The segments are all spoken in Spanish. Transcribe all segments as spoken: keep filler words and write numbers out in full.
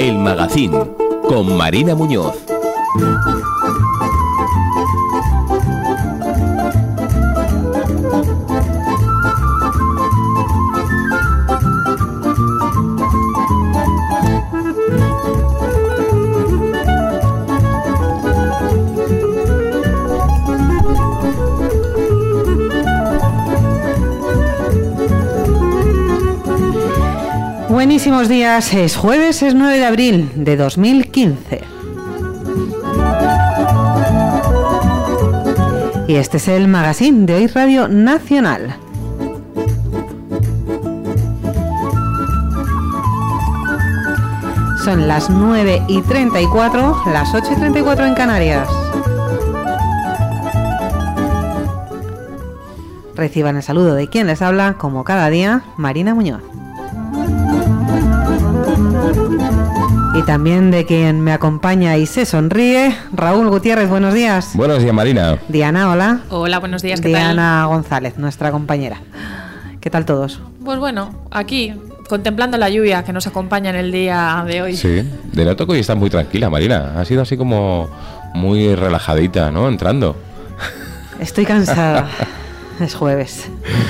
El Magazín, con Marina Muñoz. Buenísimos días, es jueves, es nueve de abril de dos mil quince. Y este es el magazine de Hoy Radio Nacional. Son las nueve y treinta y cuatro, las ocho y treinta y cuatro en Canarias. Reciban el saludo de quien les habla, como cada día, Marina Muñoz. Y también de quien me acompaña y se sonríe, Raúl Gutiérrez, buenos días. Buenos días, Marina. Diana, hola. Hola, buenos días, ¿qué Diana tal? Diana González, nuestra compañera. ¿Qué tal todos? Pues bueno, aquí, contemplando la lluvia que nos acompaña en el día de hoy. Sí, de noto que hoy estás muy tranquila, Marina. Ha sido así como muy relajadita, ¿no? Entrando. Estoy cansada. Es jueves.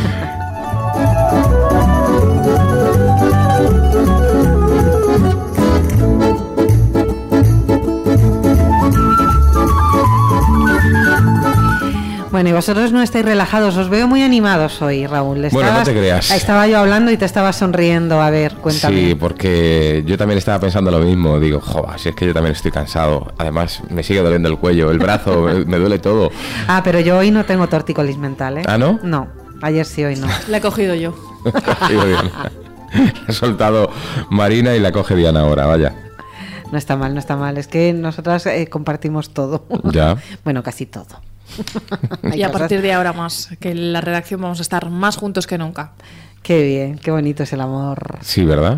Bueno, y vosotros no estáis relajados, os veo muy animados hoy, Raúl. Estabas, bueno, no te creas. Estaba yo hablando y te estabas sonriendo, a ver, cuéntame. Sí, porque yo también estaba pensando lo mismo. Digo, joder, si es que yo también estoy cansado. Además, me sigue doliendo el cuello, el brazo, me, me duele todo. Ah, pero yo hoy no tengo tortícolis mental, ¿eh? ¿Ah, no? No, ayer sí, hoy no. La he cogido yo. He soltado Marina y la coge Diana ahora, vaya. No está mal, no está mal. Es que nosotras eh, compartimos todo. Ya. Bueno, casi todo. Y a partir de ahora más, que en la redacción vamos a estar más juntos que nunca. Qué bien, qué bonito es el amor. Sí, ¿verdad?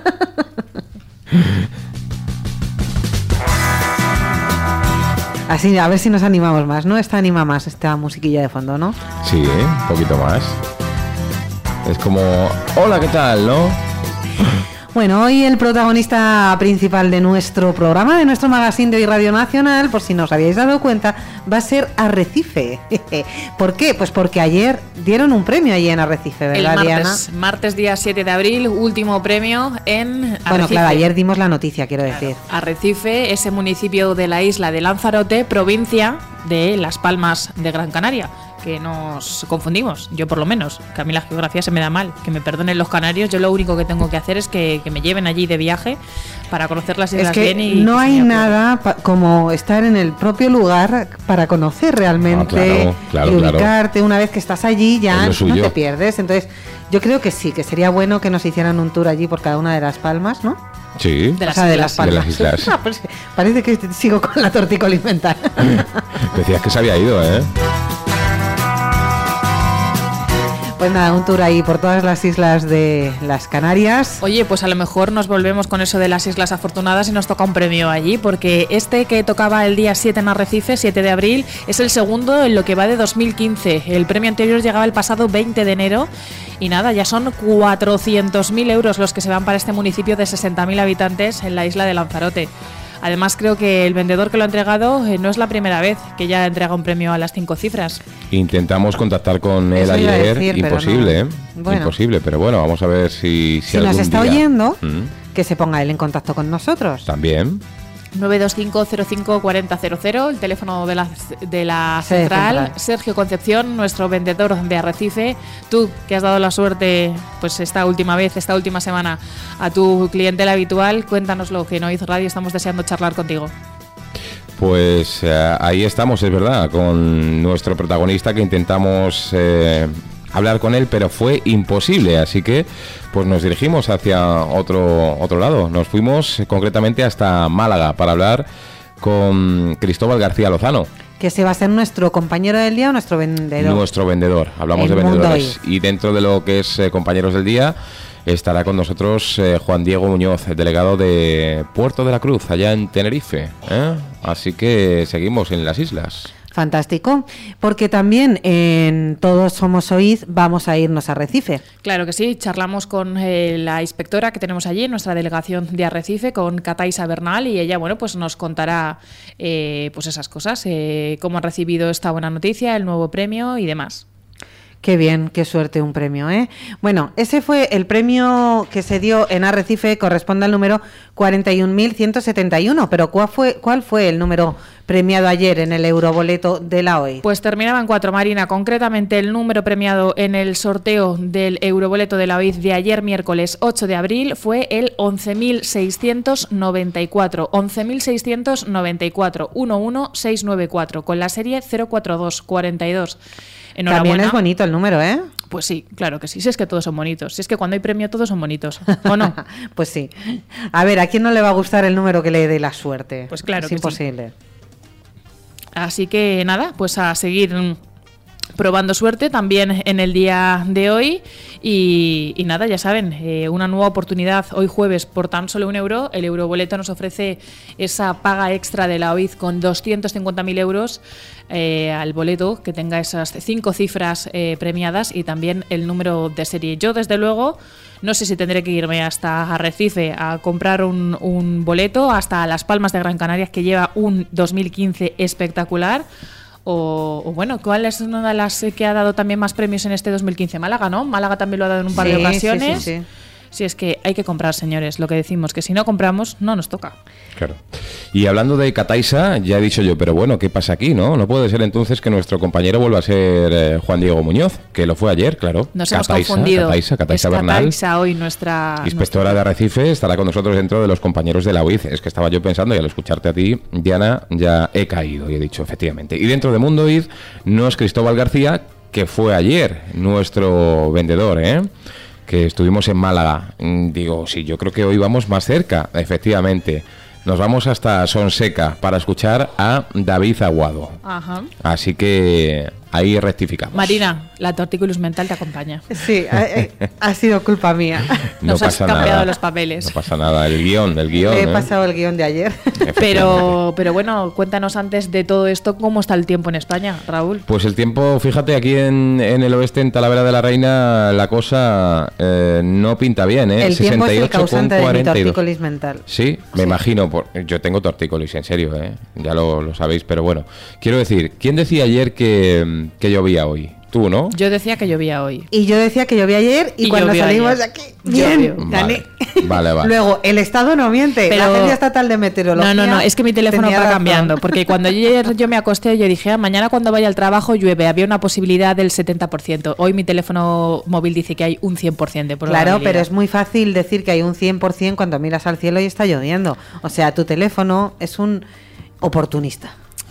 Así, a ver si nos animamos más, ¿no? Esta anima más, esta musiquilla de fondo, ¿no? Sí, ¿eh? Un poquito más. Es como, hola, ¿qué tal, no? Bueno, hoy el protagonista principal de nuestro programa, de nuestro magazine de Hoy Radio Nacional, por si no os habíais dado cuenta, va a ser Arrecife. ¿Por qué? Pues porque ayer dieron un premio allí en Arrecife, ¿verdad, el Diana? martes, martes día siete de abril, último premio en Arrecife. Bueno, claro, ayer dimos la noticia, quiero decir. Claro. Arrecife, ese municipio de la isla de Lanzarote, provincia de Las Palmas de Gran Canaria. Que nos confundimos, yo por lo menos, que a mí la geografía se me da mal, que me perdonen los canarios, yo lo único que tengo que hacer es que, que me lleven allí de viaje para conocer las islas es que bien y no hay acuerdo. nada pa- como estar en el propio lugar para conocer realmente Ah, claro, claro, y ubicarte. claro. Una vez que estás allí ya Es lo no suyo. te pierdes. Entonces yo creo que sí, que sería bueno que nos hicieran un tour allí por cada una de las palmas, ¿no? Sí. De O las sea, de islas. las palmas. De las islas. No, pues parece que sigo con la tortícolis mental. Decías que se había ido, ¿eh? Pues nada, un tour ahí por todas las islas de las Canarias. Oye, pues a lo mejor nos volvemos con eso de las Islas Afortunadas y nos toca un premio allí, porque este que tocaba el día siete en Arrecife, siete de abril, es el segundo en lo que va de dos mil quince. El premio anterior llegaba el pasado veinte de enero y nada, ya son cuatrocientos mil euros los que se van para este municipio de sesenta mil habitantes en la isla de Lanzarote. Además, creo que el vendedor que lo ha entregado eh, no es la primera vez que ya entrega un premio a las cinco cifras. Intentamos contactar con él Eso iba a ayer, decir, pero imposible, no. ¿eh? Bueno. Imposible, pero bueno, vamos a ver si Si, Si nos algún está día- oyendo, Mm, que se ponga él en contacto con nosotros. También. nueve dos cinco cero cinco cuatro cero cero cero, el teléfono de la, de la Sí, central. central. Sergio Concepción, nuestro vendedor de Arrecife. Tú, que has dado la suerte, pues esta última vez, esta última semana, a tu clientela habitual, cuéntanoslo, que en Oiz Radio estamos deseando charlar contigo. Pues eh, ahí estamos, es verdad, con nuestro protagonista que intentamos eh, hablar con él, pero fue imposible, así que pues nos dirigimos hacia otro, otro lado. Nos fuimos eh, concretamente hasta Málaga para hablar con Cristóbal García Lozano. Que se va a ser nuestro compañero del día o nuestro vendedor. Nuestro vendedor, hablamos El de mundo vendedores. Y dentro de lo que es eh, compañeros del día, estará con nosotros eh, Juan Diego Muñoz, delegado de Puerto de la Cruz, allá en Tenerife, ¿eh? Así que seguimos en las islas. Fantástico, porque también en Todos Somos Oíd vamos a irnos a Arrecife. Claro que sí, charlamos con eh, la inspectora que tenemos allí, nuestra delegación de Arrecife, con Cataisa Bernal, y ella, bueno, pues nos contará eh, pues esas cosas, eh, cómo han recibido esta buena noticia, el nuevo premio y demás. Qué bien, qué suerte un premio, ¿eh? Bueno, ese fue el premio que se dio en Arrecife, corresponde al número cuarenta y un mil ciento setenta y uno, pero ¿cuál fue, cuál fue el número premiado ayer en el euroboleto de la O I? Pues terminaban cuatro, Marina. Concretamente, el número premiado en el sorteo del euroboleto de la O I de ayer, miércoles ocho de abril, fue el once mil seiscientos noventa y cuatro. once mil seiscientos noventa y cuatro, uno uno seis nueve cuatro, con la serie cero cuatro dos cuarenta y dos. Enhorabuena. También es bonito el número, ¿eh? Pues sí, claro que sí. Si es que todos son bonitos. Si es que cuando hay premio todos son bonitos. ¿O no? Pues sí. A ver, ¿a quién no le va a gustar el número que le dé la suerte? Pues claro es que imposible. Sí. Así que nada, pues a seguir probando suerte también en el día de hoy. Y, y nada, ya saben, eh, una nueva oportunidad hoy jueves por tan solo un euro. El euroboleto nos ofrece esa paga extra de la O I D con doscientos cincuenta mil euros eh, al boleto, que tenga esas cinco cifras eh, premiadas y también el número de serie. Yo, desde luego, no sé si tendré que irme hasta Arrecife a comprar un, un boleto, hasta Las Palmas de Gran Canaria, que lleva un dos mil quince espectacular. O, o bueno, ¿cuál es una de las que ha dado también más premios en este dos mil quince? Málaga, ¿no? Málaga también lo ha dado en un par sí, de ocasiones. Sí, sí, sí. Sí, es que hay que comprar, señores, lo que decimos, que si no compramos, no nos toca. Claro. Y hablando de Cataisa, ya he dicho yo, pero bueno, ¿qué pasa aquí, no? No puede ser entonces que nuestro compañero vuelva a ser eh, Juan Diego Muñoz, que lo fue ayer, claro. Nos Cataisa, hemos confundido. Cataisa, Cataisa es Bernal. Cataisa hoy nuestra... Inspectora nuestra... de Arrecife, estará con nosotros dentro de los compañeros de la O I D. Es que estaba yo pensando, y al escucharte a ti, Diana, ya he caído y he dicho, efectivamente. Y dentro de Mundo O I D, no es Cristóbal García, que fue ayer nuestro vendedor, ¿eh? Que estuvimos en Málaga. Digo, sí, yo creo que hoy vamos más cerca, efectivamente. Nos vamos hasta Sonseca para escuchar a David Aguado. Ajá. Así que ahí rectificamos. Marina, la tortícolus mental te acompaña. Sí, ha, ha sido culpa mía. No Nos has pasa cambiado nada. los papeles. No pasa nada, el guión, el guión. Le he ¿eh? pasado el guión de ayer. Pero, pero bueno, cuéntanos antes de todo esto, ¿cómo está el tiempo en España, Raúl? Pues el tiempo, fíjate, aquí en, en el oeste, en Talavera de la Reina, la cosa eh, no pinta bien, ¿eh? El tiempo es el causante de mi cuarenta y dos. tortícolis mental. Sí, me Sí. imagino. Por, yo tengo tortícolis, en serio, ¿eh? Ya lo, lo sabéis, pero bueno. Quiero decir, ¿quién decía ayer que, que llovía hoy? Tú, ¿no? Yo decía que llovía hoy. Y yo decía que llovía ayer y, Y cuando llovió salimos ayer. de aquí, bien, Llovió. gané. Vale, vale, vale. Luego, el estado no miente. Pero- La Agencia Estatal de Meteorología. No, no, no, es que mi teléfono tenía va razón. cambiando, porque cuando ayer yo me acosté yo dije, ah, mañana cuando vaya al trabajo llueve, había una posibilidad del setenta por ciento. Hoy mi teléfono móvil dice que hay un cien por ciento de probabilidad. Claro, pero es muy fácil decir que hay un cien por ciento cuando miras al cielo y está lloviendo. O sea, tu teléfono es un oportunista.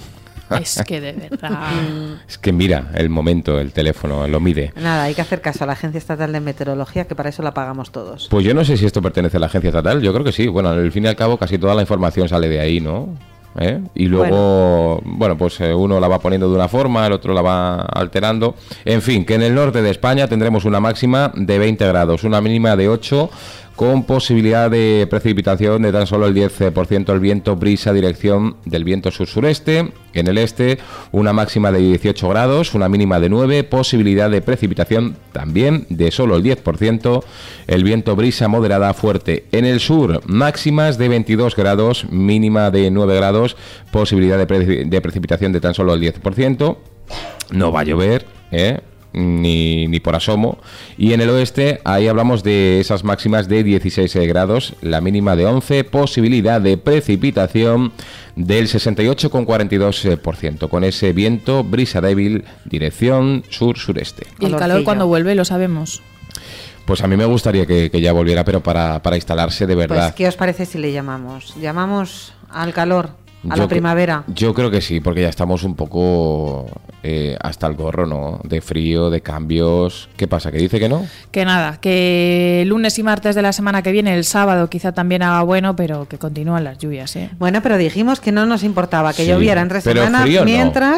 Es que de verdad... Es que mira el momento, el teléfono, lo mide. Nada, hay que hacer caso a la Agencia Estatal de Meteorología, que para eso la pagamos todos. Pues yo no sé si esto pertenece a la agencia estatal, yo creo que sí. Bueno, al fin y al cabo casi toda la información sale de ahí, ¿no? ¿Eh? Y luego, bueno, bueno pues eh, uno la va poniendo de una forma, el otro la va alterando. En fin, que en el norte de España tendremos una máxima de veinte grados, una mínima de ocho, con posibilidad de precipitación de tan solo el diez por ciento. El viento brisa dirección del viento sur-sureste. En el este, una máxima de dieciocho grados, una mínima de nueve, posibilidad de precipitación también de solo el diez por ciento. El viento brisa moderada a fuerte. En el sur, máximas de veintidós grados, mínima de nueve grados, posibilidad de, pre- de precipitación de tan solo el diez por ciento. No va a llover, ¿eh? Ni, ni por asomo. Y en el oeste, ahí hablamos de esas máximas de dieciséis grados, la mínima de once, posibilidad de precipitación del sesenta y ocho coma cuarenta y dos por ciento, con ese viento brisa débil, dirección sur-sureste. Y el calor Calorcillo. cuando vuelve lo sabemos. Pues a mí me gustaría que, que ya volviera, pero para, para instalarse de verdad. Pues, ¿qué os parece si le llamamos? ¿Llamamos al calor? ¿A Yo la cre- primavera? Yo creo que sí, porque ya estamos un poco eh, hasta el gorro, ¿no? De frío, de cambios. ¿Qué pasa? ¿Que dice que no? Que nada, que lunes y martes de la semana que viene, el sábado quizá también haga bueno, pero que continúan las lluvias, ¿eh? Bueno, pero dijimos que no nos importaba que Sí, lloviera entre pero semana frío no. mientras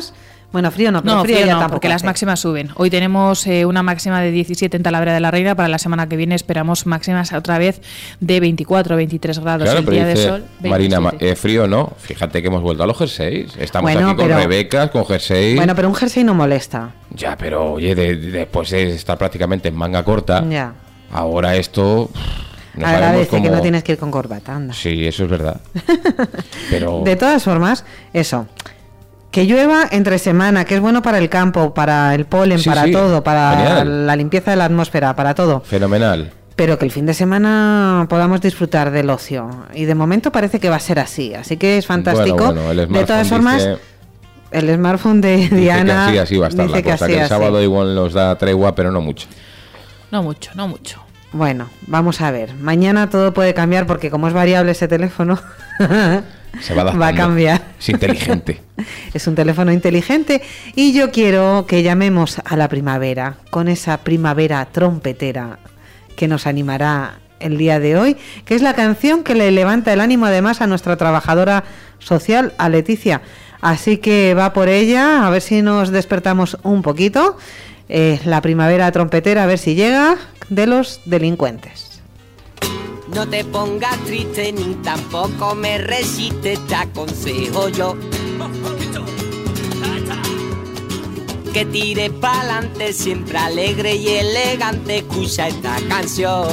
Bueno, frío no, pero No, frío, frío ya no, tampoco porque las hace. máximas suben. Hoy tenemos eh, una máxima de diecisiete en Talavera de la Reina. Para la semana que viene esperamos máximas otra vez de veinticuatro, veintitrés grados. Claro, El pero día de dice sol, Marina, veintisiete. eh, frío no. Fíjate que hemos vuelto a los jerseys. Estamos Bueno, aquí con pero- rebecas, con jerseys. Bueno, pero un jersey no molesta. Ya, pero oye, de- de- después de estar prácticamente en manga corta, Ya. ahora esto... No sabemos Agradece cómo... que no tienes que ir con corbata, anda. Sí, eso es verdad. Pero... De todas formas, eso. Que llueva entre semana, que es bueno para el campo, para el polen, Sí, para sí, todo, para genial. la limpieza de la atmósfera, para todo. Fenomenal. Pero que el fin de semana podamos disfrutar del ocio. Y de momento parece que va a ser así. Así que es fantástico. Bueno, bueno, el de smartphone todas formas, dice- el smartphone de dice Diana que así, así va a estar dice la que cosa, así, que el así. sábado igual nos da tregua, pero no mucho. No mucho, no mucho. Bueno, vamos a ver. Mañana todo puede cambiar porque como es variable ese teléfono, Se va adaptando. va a cambiar. Es inteligente. Es un teléfono inteligente y yo quiero que llamemos a la primavera con esa primavera trompetera que nos animará el día de hoy, que es la canción que le levanta el ánimo además a nuestra trabajadora social, a Leticia. Así que va por ella, a ver si nos despertamos un poquito. Eh, la primavera trompetera, a ver si llega, de los delincuentes. No te pongas triste ni tampoco me resistes, te aconsejo yo que tires pa'lante, siempre alegre y elegante, escucha esta canción.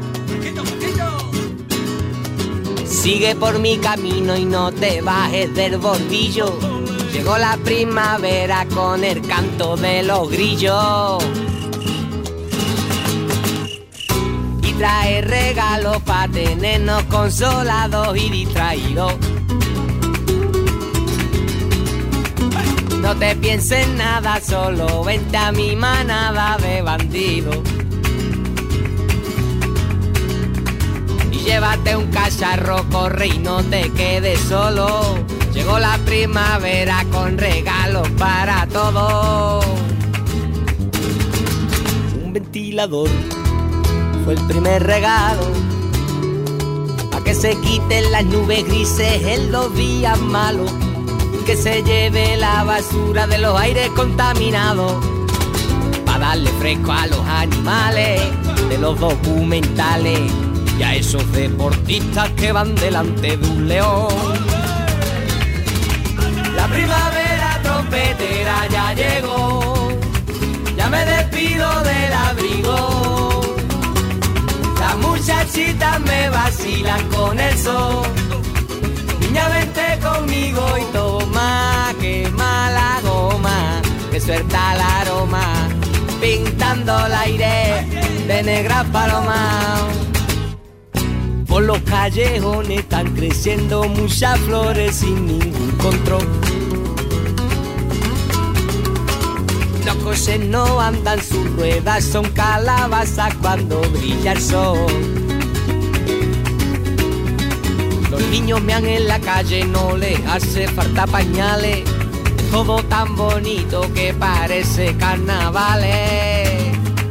Sigue por mi camino y no te bajes del bordillo, llegó la primavera con el canto de los grillos. Trae regalos para tenernos consolados y distraídos. No te pienses nada, solo vente a mi manada de bandidos. Y llévate un cacharro, corre y no te quedes solo. Llegó la primavera con regalos para todos. Un ventilador fue el primer regalo, pa' que se quiten las nubes grises en los días malos, que se lleve la basura de los aires contaminados, pa' darle fresco a los animales de los documentales y a esos deportistas que van delante de un león. La primavera trompetera ya llegó, ya me despido del abrigo. Las muchachitas me vacilan con el sol. Niña, vente conmigo y toma, quema la goma, que suelta el aroma, pintando el aire de negras palomas. Por los callejones están creciendo muchas flores sin ningún control. Los coches no andan, sus ruedas son calabazas cuando brilla el sol. Los niños mean en la calle, no les hace falta pañales. Todo tan bonito que parece carnavales.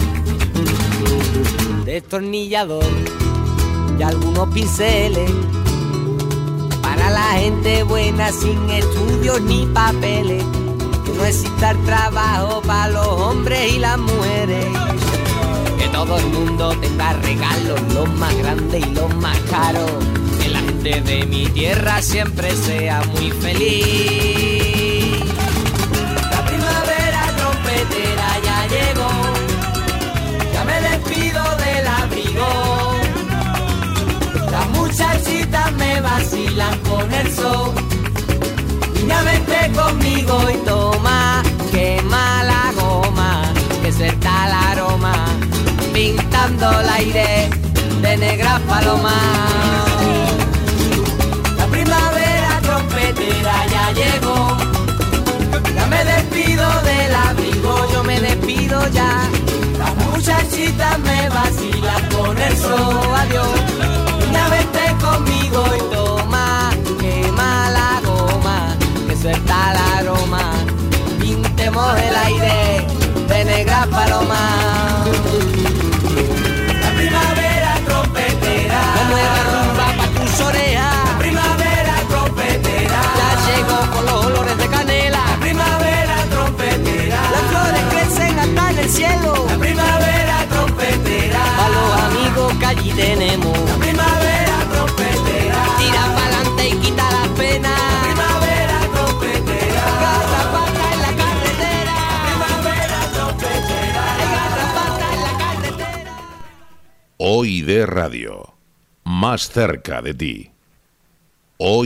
Destornillador y algunos pinceles para la gente buena sin estudios ni papeles. No exista el trabajo para los hombres y las mujeres. Que todo el mundo tenga regalos, los más grandes y los más caros. Que la gente de mi tierra siempre sea muy feliz. La primavera trompetera ya llegó, ya me despido del abrigo. Las muchachitas me vacilan con el sol. Niña, vente conmigo y toma, quema la goma, que suelta el aroma, pintando el aire de negras palomas. La primavera trompetera ya llegó, ya me despido del abrigo, yo me despido ya. Las muchachitas me vacilan con el sol, adiós. Niña, vente conmigo y toma, quema la goma, que suelta el aroma, pintemos el aire de negras palomas. La primavera trompetera, como es rumba pa' tus orejas. La primavera trompetera, ya llegó con los olores de canela. La primavera trompetera. tenemos la primavera trompetera. Tira pa'lante y quita las penas. La primavera trompetera. Garrapata en la carretera. La primavera trompetera. Hay garrapata en la carretera. Hoy de Radio, más cerca de ti. Hoy.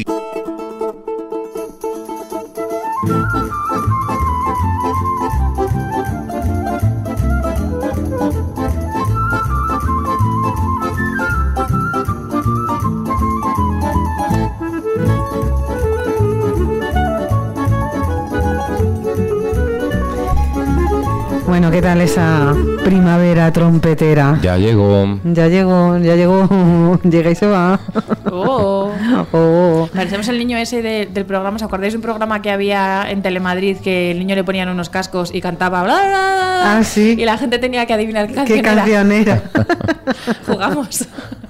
Bueno, ¿qué tal esa primavera trompetera? Ya llegó. Ya llegó, ya llegó, llega y se va. Oh. Oh. Parecemos el niño ese de- del programa. ¿Os acordáis de un programa que había en Telemadrid que el niño le ponían unos cascos y cantaba bla, bla, bla, Ah, sí. y la gente tenía que adivinar qué canción ¿Qué era? canción era? Jugamos.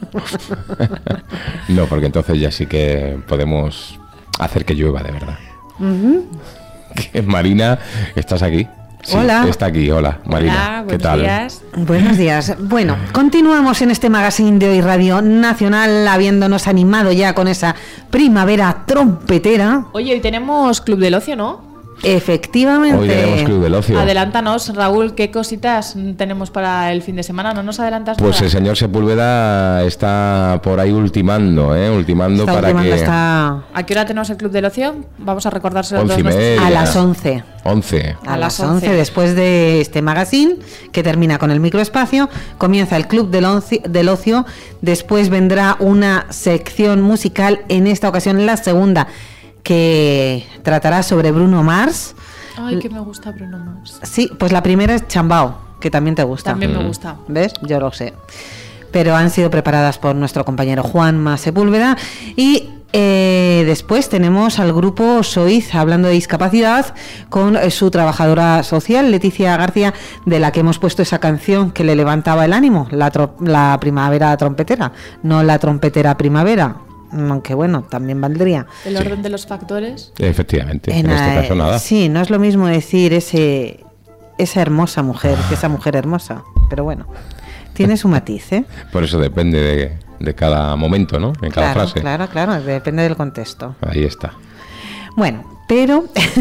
No, porque entonces ya sí que podemos hacer que llueva de verdad. Que, Marina, ¿estás aquí? Sí, Hola. Está aquí, hola, Marina. Hola, ¿Qué buenos tal? días. Buenos días. Bueno, continuamos en este magazine de Hoy Radio Nacional, habiéndonos animado ya con esa primavera trompetera. Oye, hoy tenemos Club del Ocio, ¿no? Efectivamente. Hoy tenemos Club del Ocio. Adelántanos, Raúl, ¿qué cositas tenemos para el fin de semana? ¿No nos adelantas Pues nada? el señor Sepúlveda está por ahí ultimando, ¿eh? Ultimando Está para ultimando que... esta- ¿A qué hora tenemos el Club del Ocio? Vamos a recordárselo a Once todos y nuestros- media. a las once. once. A, A las las once, once. después de este magazine, que termina con el microespacio, comienza el Club del, Onci- del Ocio, después vendrá una sección musical, en esta ocasión la segunda, que tratará sobre Bruno Mars. Ay, que me gusta Bruno Mars. Sí, pues la primera es Chambao, que también te gusta. También me gusta. ¿Ves? Yo lo sé. Pero han sido preparadas por nuestro compañero Juanma Sepúlveda. Y eh, después tenemos al grupo Soiz, hablando de discapacidad, con eh, su trabajadora social, Leticia García, de la que hemos puesto esa canción que le levantaba el ánimo, la, tro- la primavera trompetera, no la trompetera primavera. Aunque bueno, también valdría. El orden de los factores. Efectivamente, en, En, este eh, caso nada. Sí, no es lo mismo decir ese esa hermosa mujer que esa mujer hermosa, pero bueno, tiene su matiz, ¿eh? Por eso depende de, de cada momento, ¿no? En cada Claro, frase. claro, claro, depende del contexto. Ahí está. Bueno, pero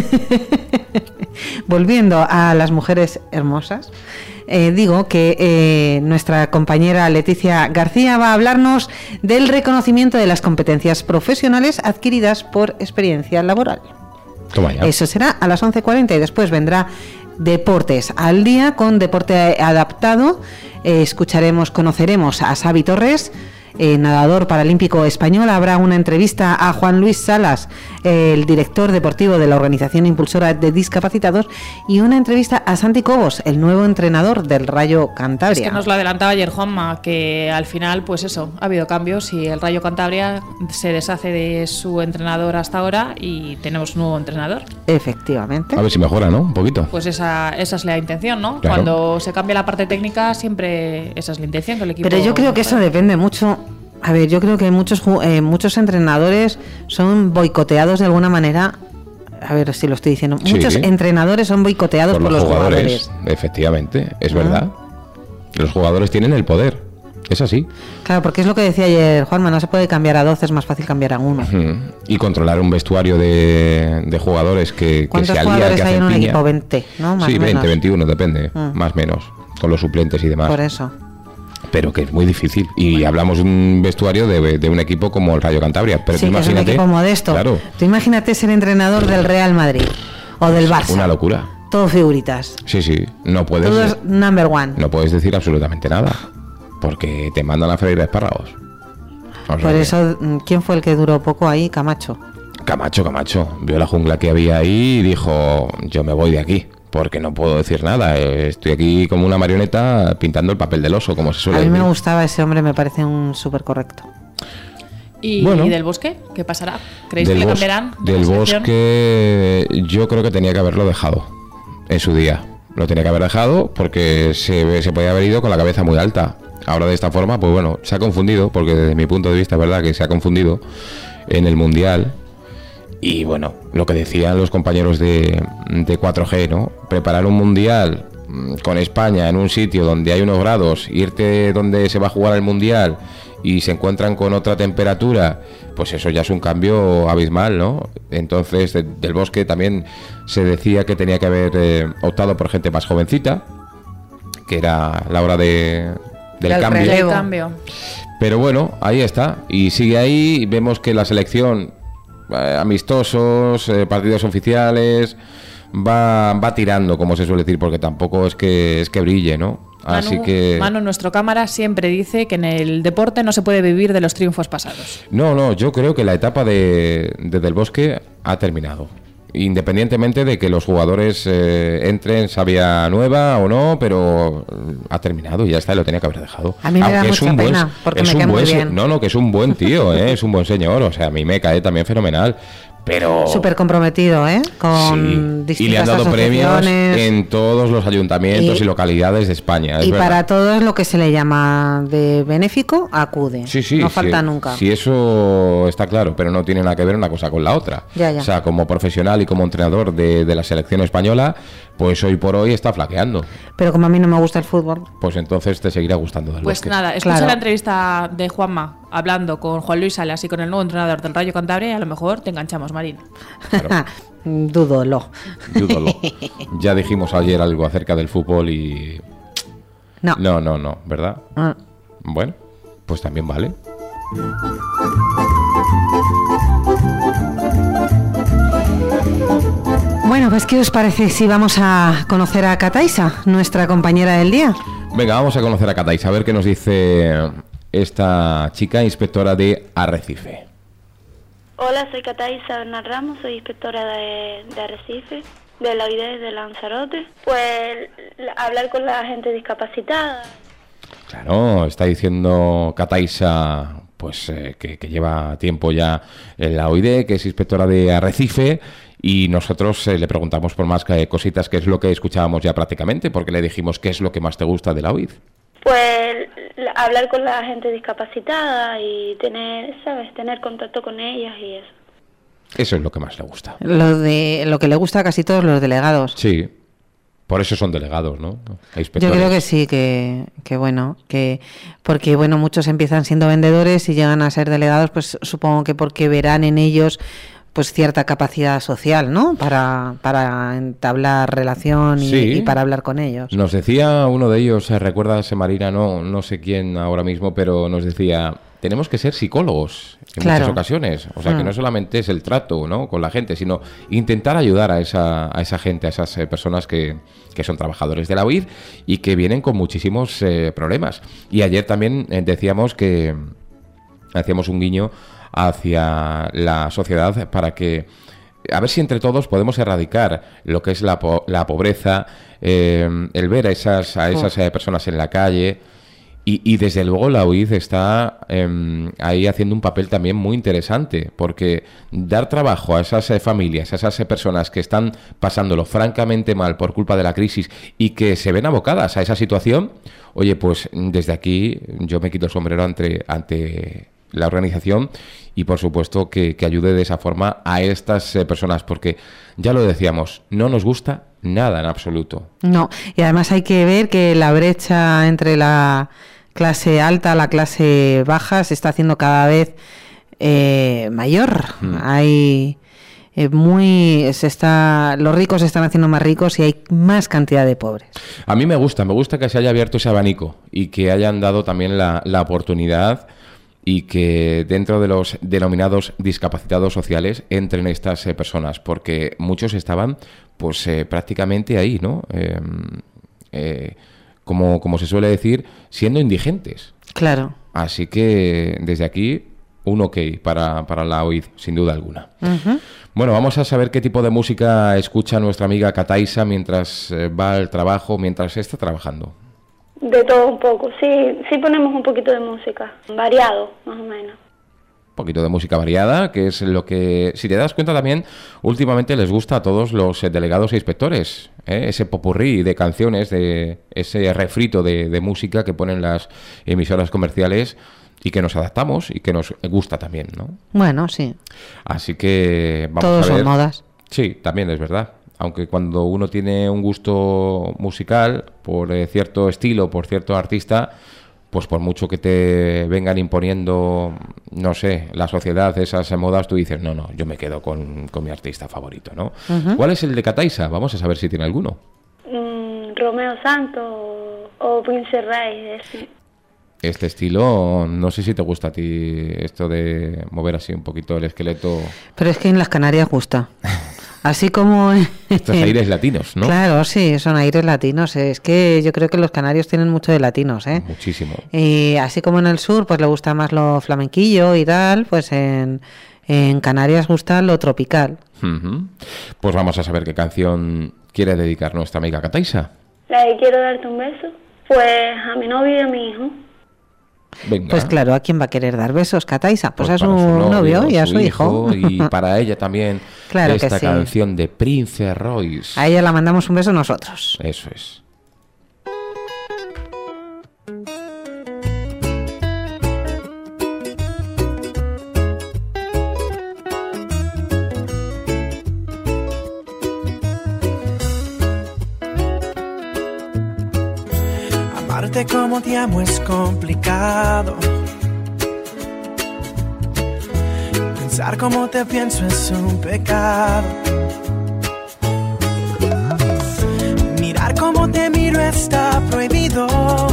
volviendo a las mujeres hermosas, eh, digo que eh, nuestra compañera Leticia García va a hablarnos del reconocimiento de las competencias profesionales adquiridas por experiencia laboral. Toma ya. Eso será a las once cuarenta y después vendrá Deportes al Día con Deporte Adaptado. Eh, escucharemos, conoceremos a Xavi Torres, eh, nadador paralímpico español. Habrá una entrevista a Juan Luis Salas, eh, el director deportivo de la Organización Impulsora de Discapacitados, y una entrevista a Santi Cobos, el nuevo entrenador del Rayo Cantabria. Es que nos lo adelantaba ayer Juanma, que al final, pues eso, ha habido cambios y el Rayo Cantabria se deshace de su entrenador hasta ahora y tenemos un nuevo entrenador. Efectivamente. A ver si mejora, ¿no? Un poquito. Pues esa, esa es la intención, ¿no? Claro. Cuando se cambia la parte técnica, siempre esa es la intención, que el equipo... Pero yo creo que eso depende mucho. A ver, yo creo que muchos ju- eh, muchos entrenadores son boicoteados de alguna manera. A ver si lo estoy diciendo. Sí. Muchos entrenadores son boicoteados por, Por los jugadores. jugadores. Efectivamente, es Ah. verdad. Los jugadores tienen el poder. Es así. Claro, porque es lo que decía ayer Juanma, no se puede cambiar a doce, es más fácil cambiar a uno. Ujú. Y controlar un vestuario de, de jugadores que, que ¿Cuántos se alían, jugadores que hay hacen en un piña. equipo? veinte, ¿no? Más sí, o menos. veinte, veintiuno, depende. Ah. Más o menos. Con los suplentes y demás. Por eso. Pero que es muy difícil. Y hablamos de un vestuario de, de un equipo como el Rayo Cantabria. Pero Sí, tú que es un imagínate. equipo modesto. Claro. Tú imagínate ser entrenador del Real Madrid o del Barça. Una locura. Todo figuritas. Sí, sí. No puedes, Todo es number one. no puedes decir absolutamente nada. Porque te mandan a freír espárragos. O sea Por que- eso, ¿quién fue el que duró poco ahí? Camacho. Camacho, Camacho, vio la jungla que había ahí y dijo, yo me voy de aquí, porque no puedo decir nada, eh, estoy aquí como una marioneta pintando el papel del oso, como se suele A mí me decir. gustaba ese hombre, me parece un súper correcto. ¿Y, Bueno. y del Bosque? ¿Qué pasará? ¿Creéis Del que le bos- cambiarán? de Del la selección? Bosque, yo creo que tenía que haberlo dejado en su día. Lo tenía que haber dejado porque se, se podía haber ido con la cabeza muy alta. Ahora de esta forma, pues bueno, se ha confundido, porque desde mi punto de vista es verdad que se ha confundido en el Mundial. Y bueno, lo que decían los compañeros de, de cuatro G, ¿no? Preparar un Mundial con España en un sitio donde hay unos grados, irte donde se va a jugar el Mundial y se encuentran con otra temperatura, pues eso ya es un cambio abismal, ¿no? Entonces, de, del Bosque también se decía que tenía que haber eh, optado por gente más jovencita, que era la hora de, del, Del cambio. relevo. Cambio. Pero bueno, ahí está, y sigue ahí, y vemos que la selección, eh, amistosos, eh, partidos oficiales, va, va tirando, como se suele decir, porque tampoco es que es que brille, ¿no? Así Manu, que Manu, nuestro cámara, siempre dice que en el deporte no se puede vivir de los triunfos pasados. no, no, yo creo que la etapa de, de Del Bosque ha terminado. Independientemente de que los jugadores eh, entren sabia nueva o no, pero ha terminado y ya está, y lo tenía que haber dejado. A mí me da Aunque es mucha un buen- pena, porque es me un cae muy buen se- bien. No, no, que es un buen tío, ¿eh? Es un buen señor, o sea, a mí me cae también fenomenal. Pero Súper comprometido, ¿eh? Con sí, distintas y le han dado premios asociaciones. en todos los ayuntamientos y, Y- localidades de España. es Y verdad. para todo lo que se le llama de benéfico, acude. Sí, sí, no sí, falta nunca. Sí, eso está claro, pero no tiene nada que ver una cosa con la otra. Ya, ya. O sea, como profesional y como entrenador de, de la selección española, pues hoy por hoy está flaqueando. Pero como a mí no me gusta el fútbol, Pues entonces te seguirá gustando Del Pues Bosque. nada, escucha Claro. la entrevista de Juanma hablando con Juan Luis Salas y con el nuevo entrenador del Rayo Cantabria y a lo mejor te enganchamos, Marina. Claro. dúdolo. Dúdalo. Ya dijimos ayer algo acerca del fútbol y... No. No, no, no, ¿verdad? Ah. Bueno, pues también vale. Bueno, pues ¿qué os parece si vamos a conocer a Cataisa, nuestra compañera del día? Venga, vamos a conocer a Cataisa, a ver qué nos dice esta chica inspectora de Arrecife. Hola, soy Cataisa Bernal Ramos, soy inspectora de, de Arrecife, de la O I D de Lanzarote. Pues la- hablar con la gente discapacitada. Claro, está diciendo Cataisa, pues eh, que, que lleva tiempo ya en la O I D, que es inspectora de Arrecife, y nosotros eh, le preguntamos por más eh, cositas, que es lo que escuchábamos ya prácticamente, porque le dijimos qué es lo que más te gusta de la O I D. Pues la- hablar con la gente discapacitada y tener, ¿sabes? Tener contacto con ellas y eso. Eso es lo que más le gusta. Lo de lo que le gusta a casi todos los delegados. Sí, por eso son delegados, ¿no? A Yo inspectores. creo que sí, que, que bueno, que porque bueno, muchos empiezan siendo vendedores y llegan a ser delegados, pues supongo que porque verán en ellos pues cierta capacidad social, ¿no? Para, para entablar relación y, Sí. y para hablar con ellos. Nos decía uno de ellos, eh, ¿recuerdas, Marina? No, no sé quién ahora mismo, pero nos decía, tenemos que ser psicólogos en Claro. muchas ocasiones. O sea, que Mm. no solamente es el trato, ¿no?, con la gente, sino intentar ayudar a esa, a esa gente, a esas eh, personas que, que son trabajadores de la O I D y que vienen con muchísimos eh, problemas. Y ayer también eh, decíamos que hacíamos un guiño hacia la sociedad para que a ver si entre todos podemos erradicar lo que es la, po- la pobreza, eh, el ver a esas, a esas eh, personas en la calle. Y, y desde luego la O I D está eh, ahí haciendo un papel también muy interesante, porque dar trabajo a esas eh, familias, a esas eh, personas que están pasándolo francamente mal por culpa de la crisis y que se ven abocadas a esa situación, oye, pues desde aquí yo me quito el sombrero ante, ante la organización y por supuesto que, que ayude de esa forma a estas eh, personas, porque ya lo decíamos, no nos gusta nada en absoluto. No, y además hay que ver que la brecha entre la clase alta, la clase baja, se está haciendo cada vez eh, mayor. Mm. Hay eh, muy, se está, los ricos se están haciendo más ricos y hay más cantidad de pobres. A mí me gusta, me gusta que se haya abierto ese abanico y que hayan dado también la, la oportunidad y que dentro de los denominados discapacitados sociales entren estas eh, personas, porque muchos estaban pues eh, prácticamente ahí, ¿no? Eh, eh, como, como se suele decir, siendo indigentes. Claro. Así que desde aquí, un ok para, para la O I D, sin duda alguna. Ujú. Bueno, vamos a saber qué tipo de música escucha nuestra amiga Cataisa mientras eh, va al trabajo, mientras está trabajando. De todo un poco, sí, sí ponemos un poquito de música, variado, más o menos. Un poquito de música variada, que es lo que, si te das cuenta también, últimamente les gusta a todos los eh, delegados e inspectores, ¿eh? Ese popurrí de canciones, de ese refrito de, de música que ponen las emisoras comerciales y que nos adaptamos y que nos gusta también, ¿no? Bueno, sí. Así que vamos Todos a ver. son modas. Sí, también es verdad. aunque cuando uno tiene un gusto musical por eh, cierto estilo, por cierto artista, pues por mucho que te vengan imponiendo, no sé, la sociedad, esas modas, tú dices, no, no, yo me quedo con, con mi artista favorito, ¿no? Uh-huh. ¿Cuál es el de Cataisa? Vamos a saber si tiene alguno. Mm, Romeo Santos o, o Prince Royce, ese. Este estilo, no sé si te gusta a ti esto de mover así un poquito el esqueleto. Pero es que en las Canarias gusta. Así como... Estos aires latinos, ¿no? Claro, sí, son aires latinos. Es que yo creo que los canarios tienen mucho de latinos, ¿eh? Muchísimo. Y así como en el sur, pues le gusta más lo flamenquillo y tal, pues en, en Canarias gusta lo tropical. Uh-huh. Pues vamos a saber qué canción quiere dedicar nuestra amiga Cataisa. La de Quiero darte un beso, pues a mi novio y a mi hijo. Venga. Pues claro, ¿a quién va a querer dar besos, Cataisa? Pues, pues a su, su novio, novio y a su, su hijo. hijo. Y para ella también claro esta sí. canción de Prince Royce. A ella la mandamos un beso nosotros. Eso es. Amarte como te amo es complicado. Pensar como te pienso es un pecado. Mirar como te miro está prohibido.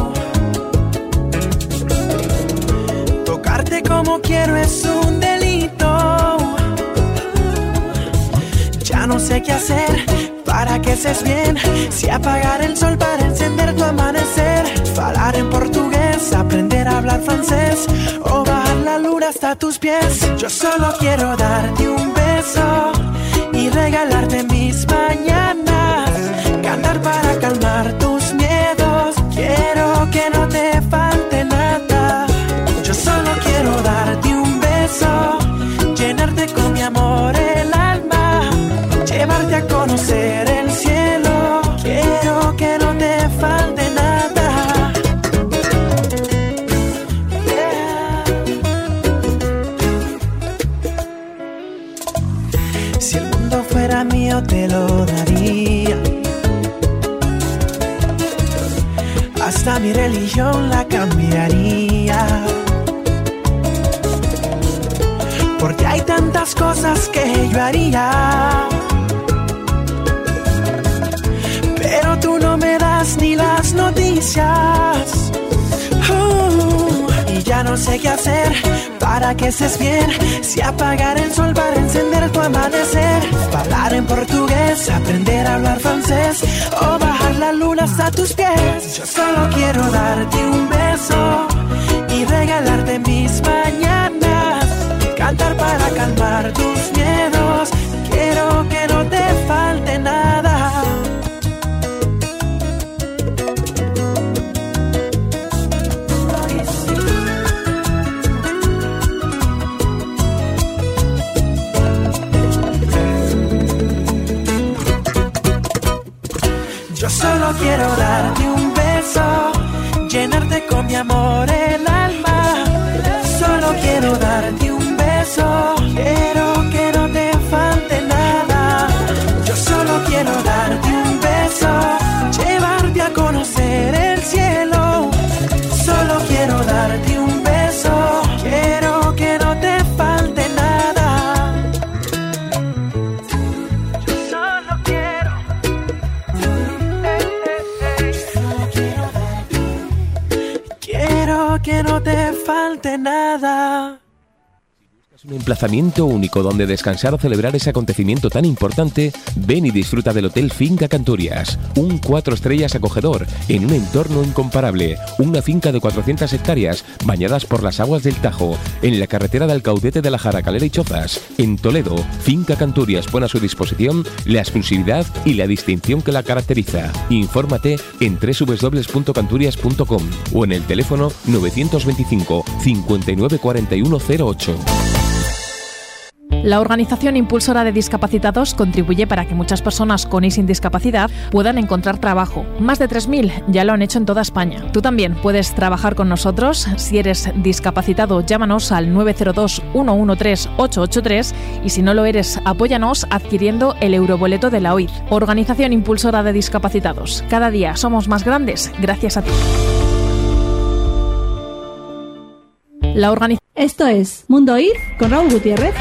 Tocarte como quiero es un delito. Ya no sé qué hacer para que estés bien. Si apagar el sol para encender tu amanecer. Falar en portugués, aprender a hablar francés. O bajar la luna hasta tus pies. Yo solo quiero darte un beso y regalarte mis mañanas. Cantar para calmar tus miedos. Quiero que no te falte nada. Yo solo quiero darte un beso, llenarte con mi amor el alma, llevarte a conocer el cielo. Quiero que no te falte nada. Yeah. Si el mundo fuera mío te lo daría. Hasta mi religión la cambiaría. Porque hay tantas cosas que yo haría, pero tú no me das ni las noticias. Uh, y ya no sé qué hacer para que estés bien. Si apagar el sol para encender tu amanecer. Hablar en portugués, aprender a hablar francés. O bajar la luna hasta tus pies. Yo solo quiero darte un beso y regalarte mis mañanas. Cantar para calmar tus miedos. Quiero que no te falte nada. Yo solo quiero darte un beso, llenarte con mi amor el alma. Solo quiero darte un beso, quiero que no te falte nada. Yo solo quiero darte un beso, llevarte a conocer el cielo. Solo quiero darte un beso, quiero que no te falte nada. Yo solo quiero, solo quiero darte, quiero que no te falte nada. Un emplazamiento único donde descansar o celebrar ese acontecimiento tan importante, ven y disfruta del Hotel Finca Canturias, un cuatro estrellas acogedor en un entorno incomparable, una finca de cuatrocientas hectáreas bañadas por las aguas del Tajo, en la carretera de Alcaudete de la Jaracalera y Chozas, en Toledo. Finca Canturias pone a su disposición la exclusividad y la distinción que la caracteriza. Infórmate en doble u doble u doble u punto canturias punto com o en el teléfono novecientos veinticinco cincuenta y nueve cuarenta y uno cero ocho. La organización impulsora de discapacitados contribuye para que muchas personas con y sin discapacidad puedan encontrar trabajo. Más de tres mil ya lo han hecho en toda España. Tú también puedes trabajar con nosotros. Si eres discapacitado, llámanos al nueve cero dos, uno uno tres, ocho ocho tres y si no lo eres, apóyanos adquiriendo el euroboleto de la O I D. Organización impulsora de discapacitados. Cada día somos más grandes gracias a ti. La organiz- Esto es Mundo O I D con Raúl Gutiérrez.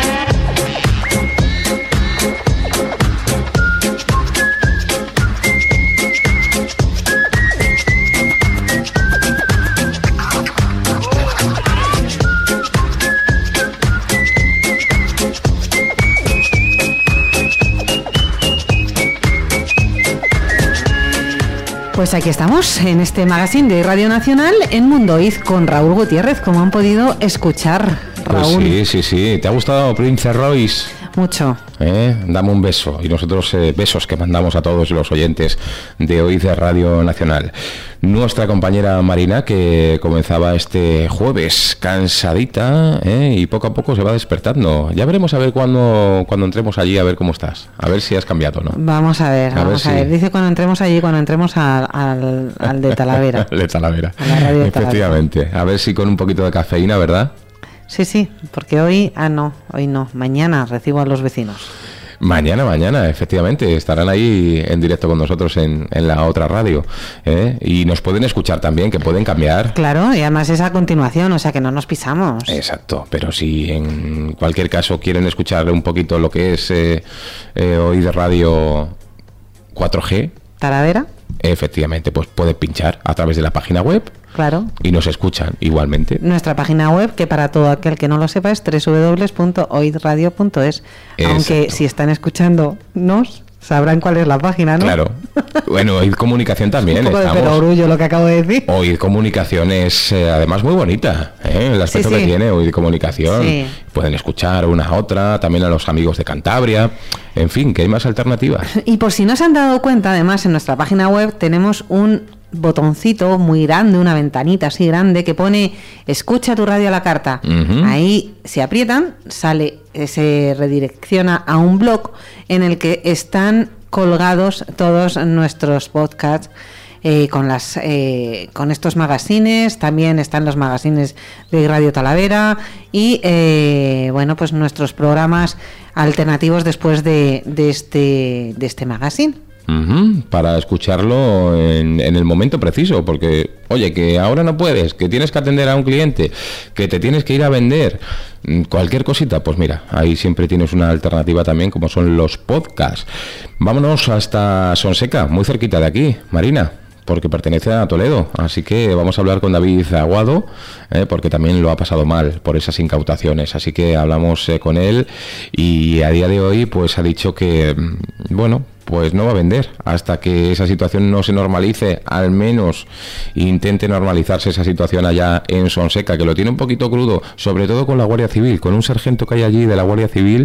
Pues aquí estamos, en este magazine de Radio Nacional, en Mundo O I D con Raúl Gutiérrez, como han podido escuchar, Raúl. Pues sí, sí, sí. ¿Te ha gustado Prince Royce? Mucho. ¿Eh? Dame un beso. Y nosotros eh, besos que mandamos a todos los oyentes de O I D de Radio Nacional. Nuestra compañera Marina, que comenzaba este jueves cansadita, ¿eh? Y poco a poco se va despertando. Ya veremos a ver cuando, cuando entremos allí, a ver cómo estás. A ver si has cambiado, ¿no? Vamos a ver, A vamos ver a ver. si- Dice cuando entremos allí, cuando entremos al, al, al de Talavera. de Talavera. A la radio de Talavera. Efectivamente. A ver si con un poquito de cafeína, ¿verdad? Sí, sí, porque hoy, ah no, hoy no, mañana recibo a los vecinos. Mañana, mañana, efectivamente, estarán ahí en directo con nosotros en, en la otra radio, ¿eh? Y nos pueden escuchar también, que pueden cambiar. Claro, y además es a continuación, o sea que no nos pisamos. Exacto, pero si en cualquier caso quieren escuchar un poquito lo que es eh, eh, O I D Radio cuatro G, Talavera, efectivamente, pues pueden pinchar a través de la página web claro. y nos escuchan igualmente. Nuestra página web, que para todo aquel que no lo sepa es doble u doble u doble u punto oidradio punto es. Aunque Exacto. si están escuchándonos, sabrán cuál es la página, ¿no? Claro. Bueno, O I D Comunicación también. Un poco de estamos. perogrullo lo que acabo de decir. O I D Comunicación es eh, además muy bonita, ¿eh? El aspecto Sí, sí. que tiene O I D Comunicación. Sí. Pueden escuchar una a otra, también a los amigos de Cantabria. En fin, que hay más alternativas. Y por si no se han dado cuenta, además en nuestra página web tenemos un botoncito muy grande, una ventanita así grande que pone escucha tu radio a la carta. Ujú. Ahí si aprietan sale, eh, se redirecciona a un blog en el que están colgados todos nuestros podcasts. Eh, con las eh, con estos magazines, también están los magazines de Radio Talavera y eh, bueno, pues nuestros programas alternativos después de, de este de este magazine. Ujú, para escucharlo en, en el momento preciso, porque, oye, que ahora no puedes, que tienes que atender a un cliente, que te tienes que ir a vender, mm, cualquier cosita, pues mira, ahí siempre tienes una alternativa también, como son los podcasts. Vámonos hasta Sonseca, muy cerquita de aquí, Marina, porque pertenece a Toledo, así que vamos a hablar con David Aguado, eh, porque también lo ha pasado mal por esas incautaciones, así que hablamos eh, con él y a día de hoy pues ha dicho que, mm, bueno, pues no va a vender hasta que esa situación no se normalice, al menos intente normalizarse esa situación allá en Sonseca, que lo tiene un poquito crudo, sobre todo con la Guardia Civil, con un sargento que hay allí de la Guardia Civil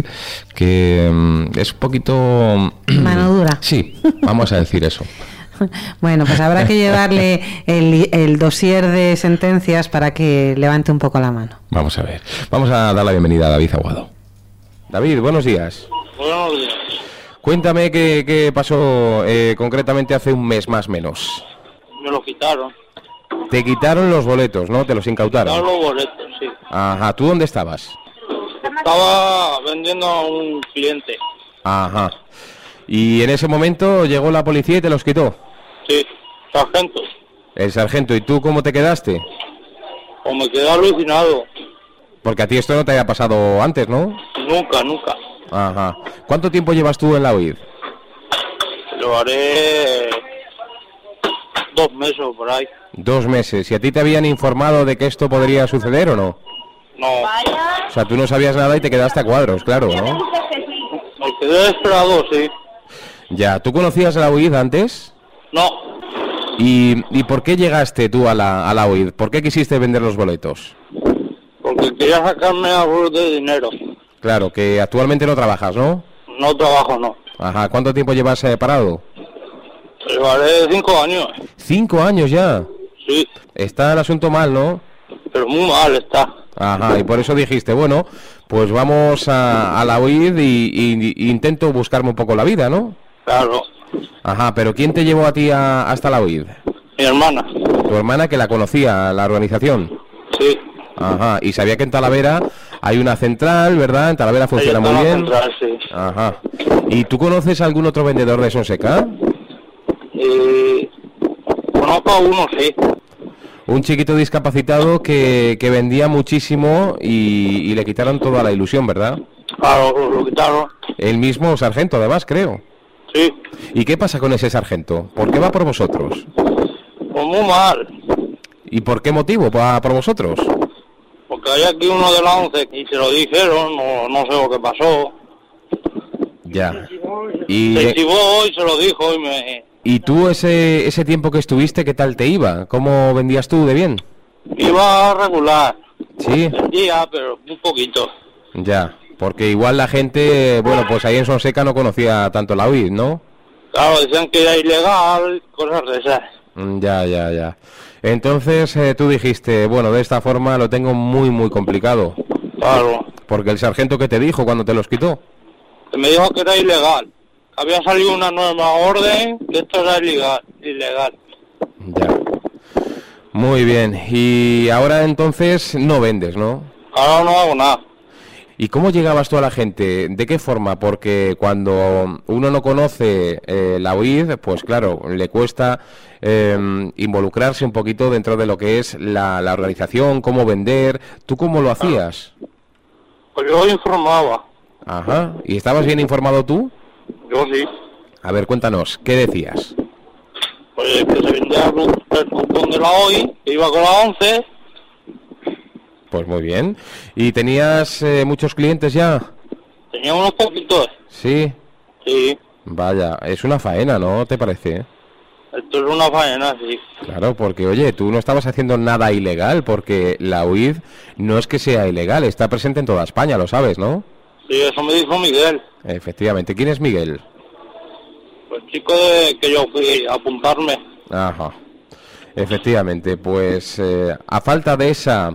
que mm, es un poquito... Mano dura. Sí, vamos a decir eso. Bueno, pues habrá que llevarle el, el dossier de sentencias para que levante un poco la mano. Vamos a ver. Vamos a dar la bienvenida a David Aguado. David, buenos días. Buenos días. Cuéntame qué, qué pasó eh, concretamente hace un mes más o menos. Me lo quitaron. Te quitaron los boletos, ¿no? Te los incautaron. Quitaron los boletos, sí. Ajá. ¿Tú dónde estabas? Estaba vendiendo a un cliente. Ajá. Y en ese momento llegó la policía y te los quitó. Sí, sargento. El sargento. ¿Y tú cómo te quedaste? O me quedé alucinado. Porque a ti esto no te había pasado antes, ¿no? Nunca, nunca. Ajá. ¿Cuánto tiempo llevas tú en la O I D? Lo haré dos meses o por ahí. Dos meses. ¿Y a ti te habían informado de que esto podría suceder o no? No. O sea, tú no sabías nada y te quedaste a cuadros, claro, ¿no? Me quedé esperado, sí. Ya. ¿Tú conocías la O I D antes? No. ¿Y, y por qué llegaste tú a la, a la O I D? ¿Por qué quisiste vender los boletos? Porque quería sacarme algo de dinero. Claro, que actualmente no trabajas, ¿no? No trabajo, no. Ajá. ¿Cuánto tiempo llevas eh, parado? Llevaré cinco años. Cinco años ya. Sí. Está el asunto mal, ¿no? Pero muy mal está. Ajá, y por eso dijiste, bueno, pues vamos a, a la U I D y, y, y intento buscarme un poco la vida, ¿no? Claro. Ajá, pero ¿quién te llevó a ti a, hasta la U I D? Mi hermana. Tu hermana, que la conocía, la organización. Sí. Ajá, y sabía que en Talavera hay una central, ¿verdad? En Talavera funciona muy bien. Central, sí. Ajá. ¿Y tú conoces algún otro vendedor de Sonseca? Eh, conozco a uno, sí. Un chiquito discapacitado que, que vendía muchísimo y, y le quitaron toda la ilusión, ¿verdad? Claro, lo, lo quitaron. El mismo sargento, además, creo. Sí. ¿Y qué pasa con ese sargento? ¿Por qué va por vosotros? Pues muy mal. ¿Y por qué motivo va por vosotros? Porque hay aquí uno de la once y se lo dijeron, no, no sé lo que pasó. Ya. Y, Se chivó y se lo dijo y me... ¿Y tú ese, ese tiempo que estuviste, qué tal te iba? ¿Cómo vendías tú de bien? Iba regular. Sí. Vendía, pero un poquito. Ya, porque igual la gente, bueno, pues ahí en Sonseca no conocía tanto la U I D, ¿no? Claro, decían que era ilegal, cosas de esas. Mm, Ya, ya, ya. Entonces eh, tú dijiste, bueno, de esta forma lo tengo muy, muy complicado. Claro. Porque el sargento, ¿qué te dijo cuando te los quitó? Que me dijo que era ilegal. Había salido una nueva orden que esto era ilegal. ilegal. Ya. Muy bien. Y ahora entonces no vendes, ¿no? Ahora no hago nada. ¿Y cómo llegabas tú a la gente? ¿De qué forma? Porque cuando uno no conoce eh, la U I D, pues claro, le cuesta eh, involucrarse un poquito dentro de lo que es la, la organización, cómo vender. ¿Tú cómo lo hacías? Pues yo informaba. Ajá. ¿Y estabas bien informado tú? Yo sí. A ver, cuéntanos, ¿qué decías? Pues que se vendía el cupón de la O I, que iba con la once. Pues muy bien. ¿Y tenías eh, muchos clientes ya? Tenía unos poquitos. Sí. Sí. Vaya, es una faena, ¿no te parece? Esto es una faena, sí. Claro, porque oye, tú no estabas haciendo nada ilegal, porque la U I D no es que sea ilegal, está presente en toda España, lo sabes, ¿no? Sí, eso me dijo Miguel. Efectivamente. ¿Quién es Miguel? Pues chico de que yo fui a apuntarme. Ajá. Efectivamente, pues eh, a falta de esa,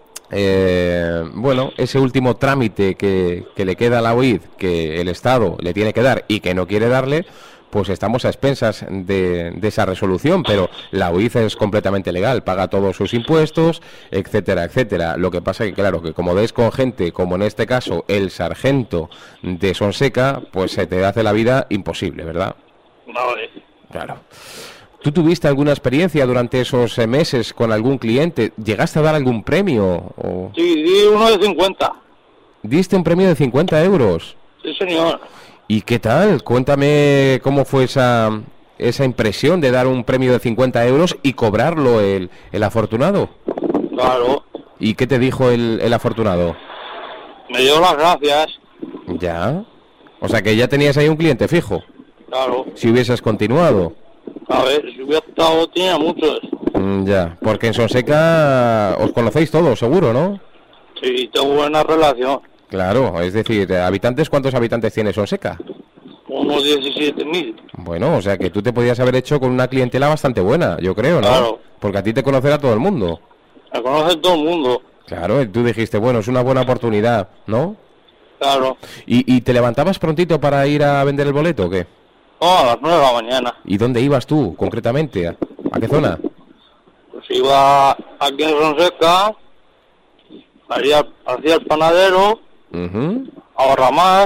eh, bueno, ese último trámite que, que le queda a la U I D, que el Estado le tiene que dar y que no quiere darle, pues estamos a expensas de, de esa resolución, pero la U I D es completamente legal, paga todos sus impuestos, etcétera, etcétera. Lo que pasa que, claro, que como des con gente, como en este caso el sargento de Sonseca, pues se te hace la vida imposible, ¿verdad? Vale. Claro. ¿Tú tuviste alguna experiencia durante esos eh, meses con algún cliente? ¿Llegaste a dar algún premio? O... Sí, di uno de cincuenta. ¿Diste un premio de cincuenta euros? Sí, señor. ¿Y qué tal? Cuéntame cómo fue esa, esa impresión de dar un premio de cincuenta euros y cobrarlo el, el afortunado. Claro. ¿Y qué te dijo el, el afortunado? Me dio las gracias. Ya. O sea que ya tenías ahí un cliente fijo. Claro. Si hubieses continuado. A ver, si hubiera estado, tenía muchos. Mm, ya. Porque en Sonseca os conocéis todos, seguro, ¿no? Sí, tengo buena relación. Claro, es decir, ¿habitantes cuántos habitantes tiene Sonseca? Unos diecisiete mil. Bueno, o sea que tú te podías haber hecho con una clientela bastante buena, yo creo, ¿no? Claro. Porque a ti te conocerá todo el mundo. Me conoce todo el mundo. Claro, tú dijiste, bueno, es una buena oportunidad, ¿no? Claro. ¿Y, y te levantabas prontito para ir a vender el boleto o qué? No, a las nueve de la mañana. ¿Y dónde ibas tú, concretamente? ¿A, a qué zona? Pues iba aquí en Sonseca, hacia, hacia el panadero, Uh-huh. ahorra más,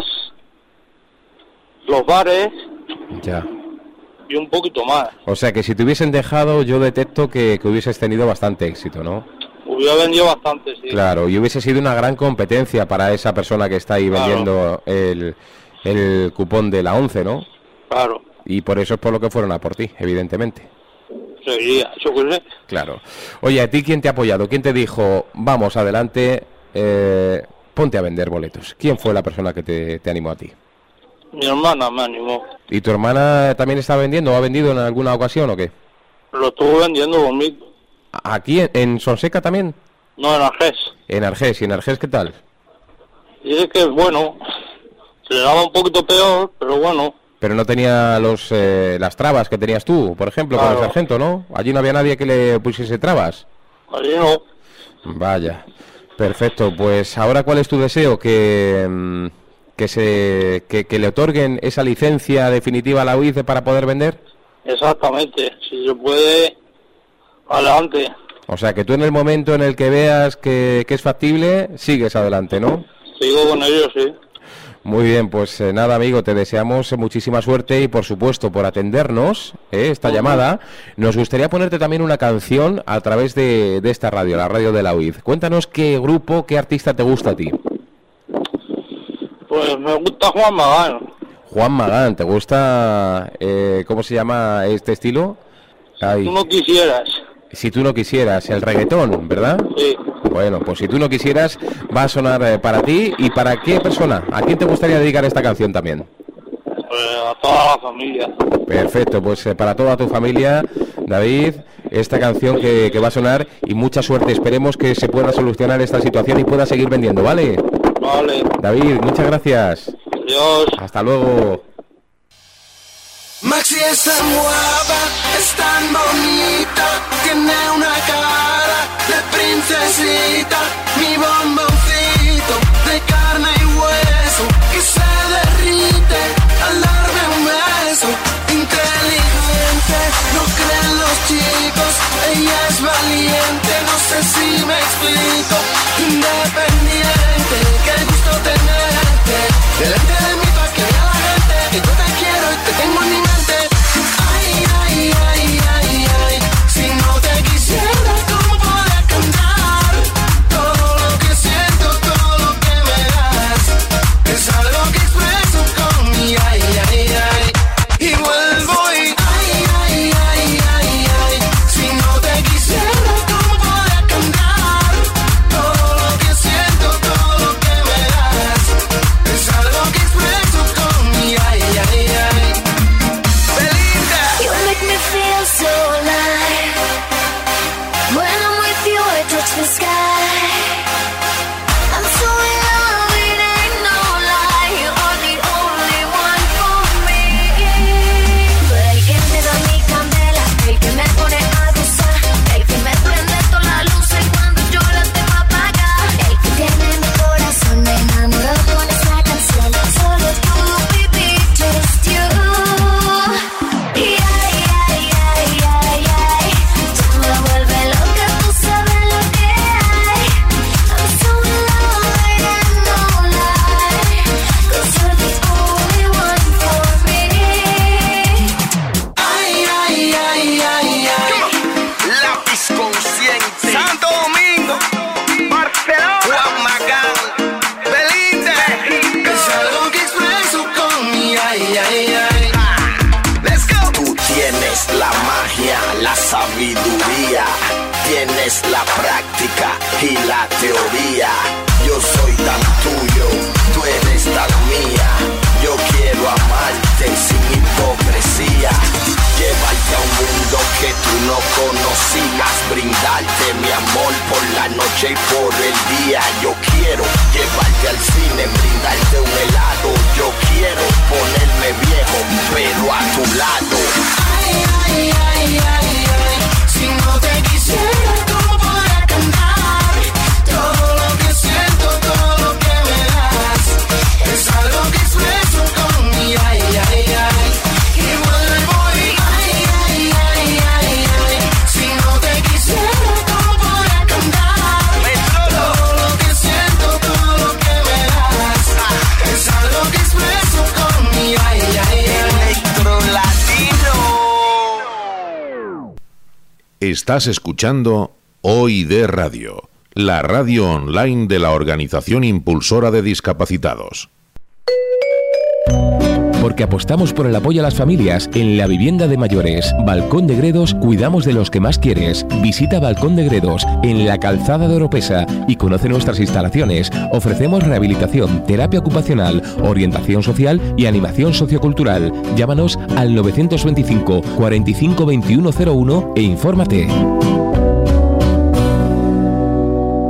los bares Ya. y un poquito más. O sea que si te hubiesen dejado, yo detecto que, que hubieses tenido bastante éxito, ¿no? Hubiera vendido bastante, sí. Claro, y hubiese sido una gran competencia para esa persona que está ahí Claro. vendiendo el, el cupón de la once, ¿no? Claro. Y por eso es por lo que fueron a por ti, evidentemente. Seguiría, yo qué sé. Claro. Oye, ¿a ti quién te ha apoyado? ¿Quién te dijo, vamos, adelante, eh, ponte a vender boletos? ¿Quién fue la persona que te, te animó a ti? Mi hermana me animó. ¿Y tu hermana también está vendiendo o ha vendido en alguna ocasión o qué? Lo estuvo vendiendo conmigo. ¿Aquí en, en Sonseca también? No, en Argés. En Argés. ¿Y en Argés qué tal? Dice que, bueno, se le daba un poquito peor, pero bueno. Pero no tenía los eh, las trabas que tenías tú, por ejemplo, Claro. con el sargento, ¿no? Allí no había nadie que le pusiese trabas. Allí no. Vaya. Perfecto, pues ahora ¿cuál es tu deseo? Que, que, se, que, que le otorguen esa licencia definitiva a la U I C E para poder vender. Exactamente, si se puede, adelante. O sea, que tú en el momento en el que veas que, que es factible, sigues adelante, ¿no? Sigo con ellos, sí. Muy bien, pues eh, nada, amigo, te deseamos muchísima suerte y, por supuesto, por atendernos eh, esta uh-huh. llamada. Nos gustaría ponerte también una canción a través de, de esta radio, la radio de la U I C E. Cuéntanos qué grupo, qué artista te gusta a ti. Pues me gusta Juan Magán. Juan Magán, ¿te gusta, eh, cómo se llama este estilo? Ay. Si tú no quisieras. Si tú no quisieras, el reggaetón, ¿verdad? Sí. Bueno, pues si tú no quisieras, va a sonar eh, para ti. ¿Y para qué persona? ¿A quién te gustaría dedicar esta canción también? Pues a toda la familia. Perfecto, pues eh, para toda tu familia, David, esta canción que, que va a sonar, y mucha suerte. Esperemos que se pueda solucionar esta situación y pueda seguir vendiendo, ¿vale? Vale. David, muchas gracias. Adiós. Hasta luego. Maxi es tan guapa, es tan bonita, tiene una cara de princesita, mi bomboncito de carne y hueso que se derrite al darme un beso. Inteligente, no creen los chicos, ella es valiente, no sé si me explico. Independiente, qué gusto tenerte delante de mí pa' que vea la gente que yo te quiero y te tengo en mi mente. Ay, ay, ay, ay, ay, si no te quisiera, ¿cómo podría cantar? Todo lo que siento, todo lo que me das, es algo que expreso con mi ay, ay, ay. Y vuelvo y ay, ay, ay, ay, ay, si no te quisiera, ¿cómo podría cantar? Todo lo que siento, todo lo que me das, es algo que expreso con mi ay, ay, ay. Belinda. You make me feel so alive. When I'm with you, I touch the sky. I'm so in love, it ain't no lie. You're the only one for me. Tú eres el que me da mi candela, el que me pone a gozar, el que me prende todas las luces cuando yo las tengo apagadas, el que tiene mi corazón me enamoró con esta canción. Solo tú, baby, just you. Y ay, ay, ay, ay, ay, tú me vuelves loca, tú sabes lo que hay. I'm so in love, it ain't no lie, 'cause you're the only one for me. Ay, ay, ay, ay, ay. Lápiz consciente. Santo Domingo. Barcelona. Juan Magán. Belinda. Es algo que expreso con mi ay, ay, ay. Let's go. Tú tienes la magia, la sabiduría, tienes la práctica y la teoría. Yo soy tan tuyo, tú eres tan mía. Yo quiero amarte sin hipocresía, llevarte a un mundo que tú no conocías, brindarte mi amor por la noche y por el día. Yo quiero llevarte al cine, brindarte un helado. Yo quiero ponerme viejo, pero a tu lado. Ay, ay, ay, ay, ay, si no te quisiera, ¿cómo podría cantar? Todo lo que siento, todo lo que me das, es algo que expreso con mi ay, ay, ay. Y vuelvo y ay, ay, ay, ay, ay, si no te quisiera, ¿cómo podría cantar? Todo lo que siento, todo lo que me das, es algo que expreso con mi ay, ay, ay. Electro Latino. Estás escuchando O I D Radio, la radio online de la Organización Impulsora de Discapacitados. Porque apostamos por el apoyo a las familias en la vivienda de mayores. Balcón de Gredos, cuidamos de los que más quieres. Visita Balcón de Gredos en la Calzada de Oropesa y conoce nuestras instalaciones. Ofrecemos rehabilitación, terapia ocupacional, orientación social y animación sociocultural. Llámanos al nueve dos cinco, cuarenta y cinco, veintiuno cero uno e infórmate.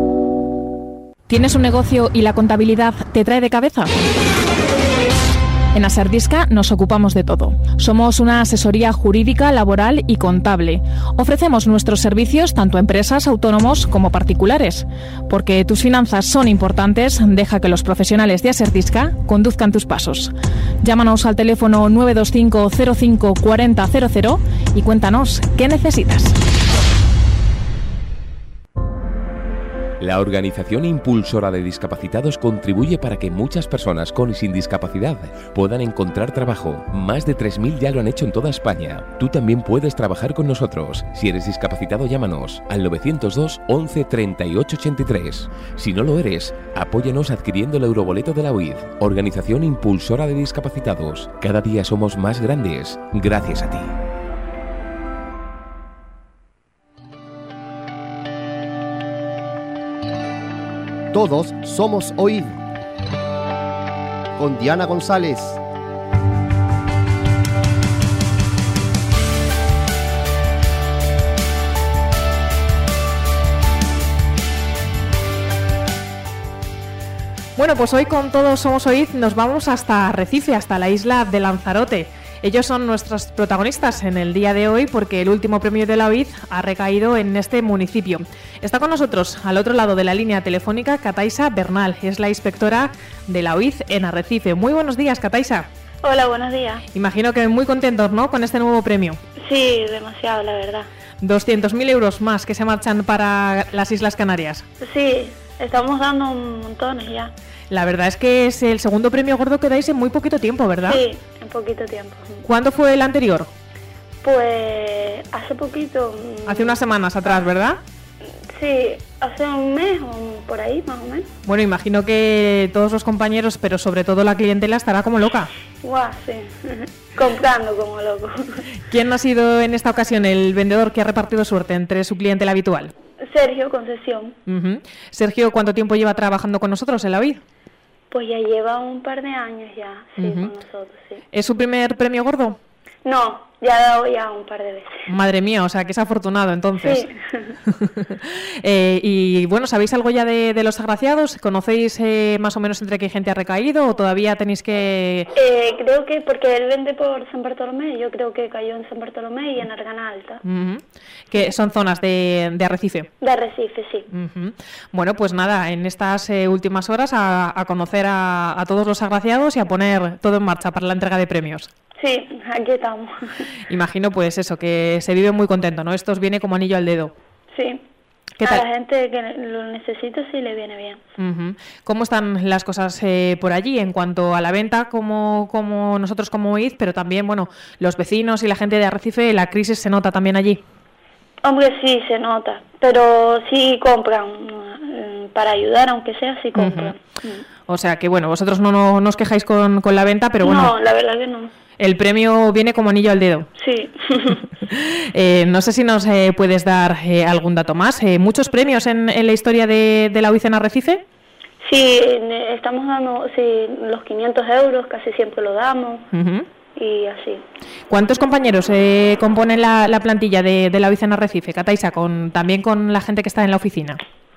¿Tienes un negocio y la contabilidad te trae de cabeza? En Aserdisca nos ocupamos de todo. Somos una asesoría jurídica, laboral y contable. Ofrecemos nuestros servicios tanto a empresas, autónomos como particulares. Porque tus finanzas son importantes, deja que los profesionales de Aserdisca conduzcan tus pasos. Llámanos al teléfono nueve dos cinco cero cinco cuarenta cero cero y cuéntanos qué necesitas. La Organización Impulsora de Discapacitados contribuye para que muchas personas con y sin discapacidad puedan encontrar trabajo. Más de tres mil ya lo han hecho en toda España. Tú también puedes trabajar con nosotros. Si eres discapacitado, llámanos al novecientos dos once treinta y ocho ochenta y tres. Si no lo eres, apóyanos adquiriendo el euroboleto de la U I D. Organización Impulsora de Discapacitados. Cada día somos más grandes gracias a ti. Todos somos O I D. Con Diana González. Bueno, pues hoy con Todos Somos O I D nos vamos hasta Arrecife, hasta la isla de Lanzarote. Ellos son nuestros protagonistas en el día de hoy porque el último premio de la O I D ha recaído en este municipio. Está con nosotros, al otro lado de la línea telefónica, Kataisa Bernal, es la inspectora de la O I D en Arrecife. Muy buenos días, Kataisa. Hola, buenos días. Imagino que muy contentos, ¿no?, con este nuevo premio. Sí, demasiado, la verdad. doscientos mil euros más que se marchan para las Islas Canarias. Sí, estamos dando un montón ya. La verdad es que es el segundo premio gordo que dais en muy poquito tiempo, ¿verdad? Sí, en poquito tiempo. ¿Cuándo fue el anterior? Pues hace poquito. Hace unas semanas atrás, ¿verdad? Sí, hace un mes o por ahí, más o menos. Bueno, imagino que todos los compañeros, pero sobre todo la clientela, estará como loca. Guau, sí. Comprando como loco. ¿Quién ha sido en esta ocasión el vendedor que ha repartido suerte entre su clientela habitual? Sergio Concesión. Uh-huh. Sergio, ¿cuánto tiempo lleva trabajando con nosotros en la O I D? Pues ya lleva un par de años ya, sí, uh-huh. con nosotros, sí. ¿Es su primer premio gordo? No, ya ha dado ya un par de veces. Madre mía, o sea, que es afortunado entonces. Sí. eh, y bueno, ¿sabéis algo ya de, de los agraciados? ¿Conocéis eh, más o menos entre qué gente ha recaído o todavía tenéis que...? Eh, creo que porque él vende por San Bartolomé, yo creo que cayó en San Bartolomé y en Argana Alta. Uh-huh. Que son zonas de, de Arrecife. De Arrecife, sí. Uh-huh. Bueno, pues nada, en estas eh, últimas horas a, a conocer a, a todos los agraciados y a poner todo en marcha para la entrega de premios. Sí, aquí estamos. Imagino pues eso, que se vive muy contento, ¿no? Esto os viene como anillo al dedo. Sí. ¿Qué a tal? la gente que lo necesita sí le viene bien. Uh-huh. ¿Cómo están las cosas eh, por allí en cuanto a la venta, como, como nosotros como O I D, pero también, bueno, los vecinos y la gente de Arrecife, la crisis se nota también allí? Hombre, sí, se nota, pero sí compran, para ayudar, aunque sea, sí compran. Uh-huh. Uh-huh. O sea que, bueno, vosotros no, no, no os quejáis con, con la venta, pero bueno... No, la verdad que no. El premio viene como anillo al dedo. Sí. eh, no sé si nos eh, puedes dar eh, algún dato más. Eh, ¿Muchos premios en, en la historia de, de la O I D en Arrecife? Sí, estamos dando sí, los quinientos euros, casi siempre lo damos. Uh-huh. Y así. ¿Cuántos compañeros eh, componen la, la plantilla de, de la O I D en Arrecife, Kataisa, con, también con la gente que está en la oficina?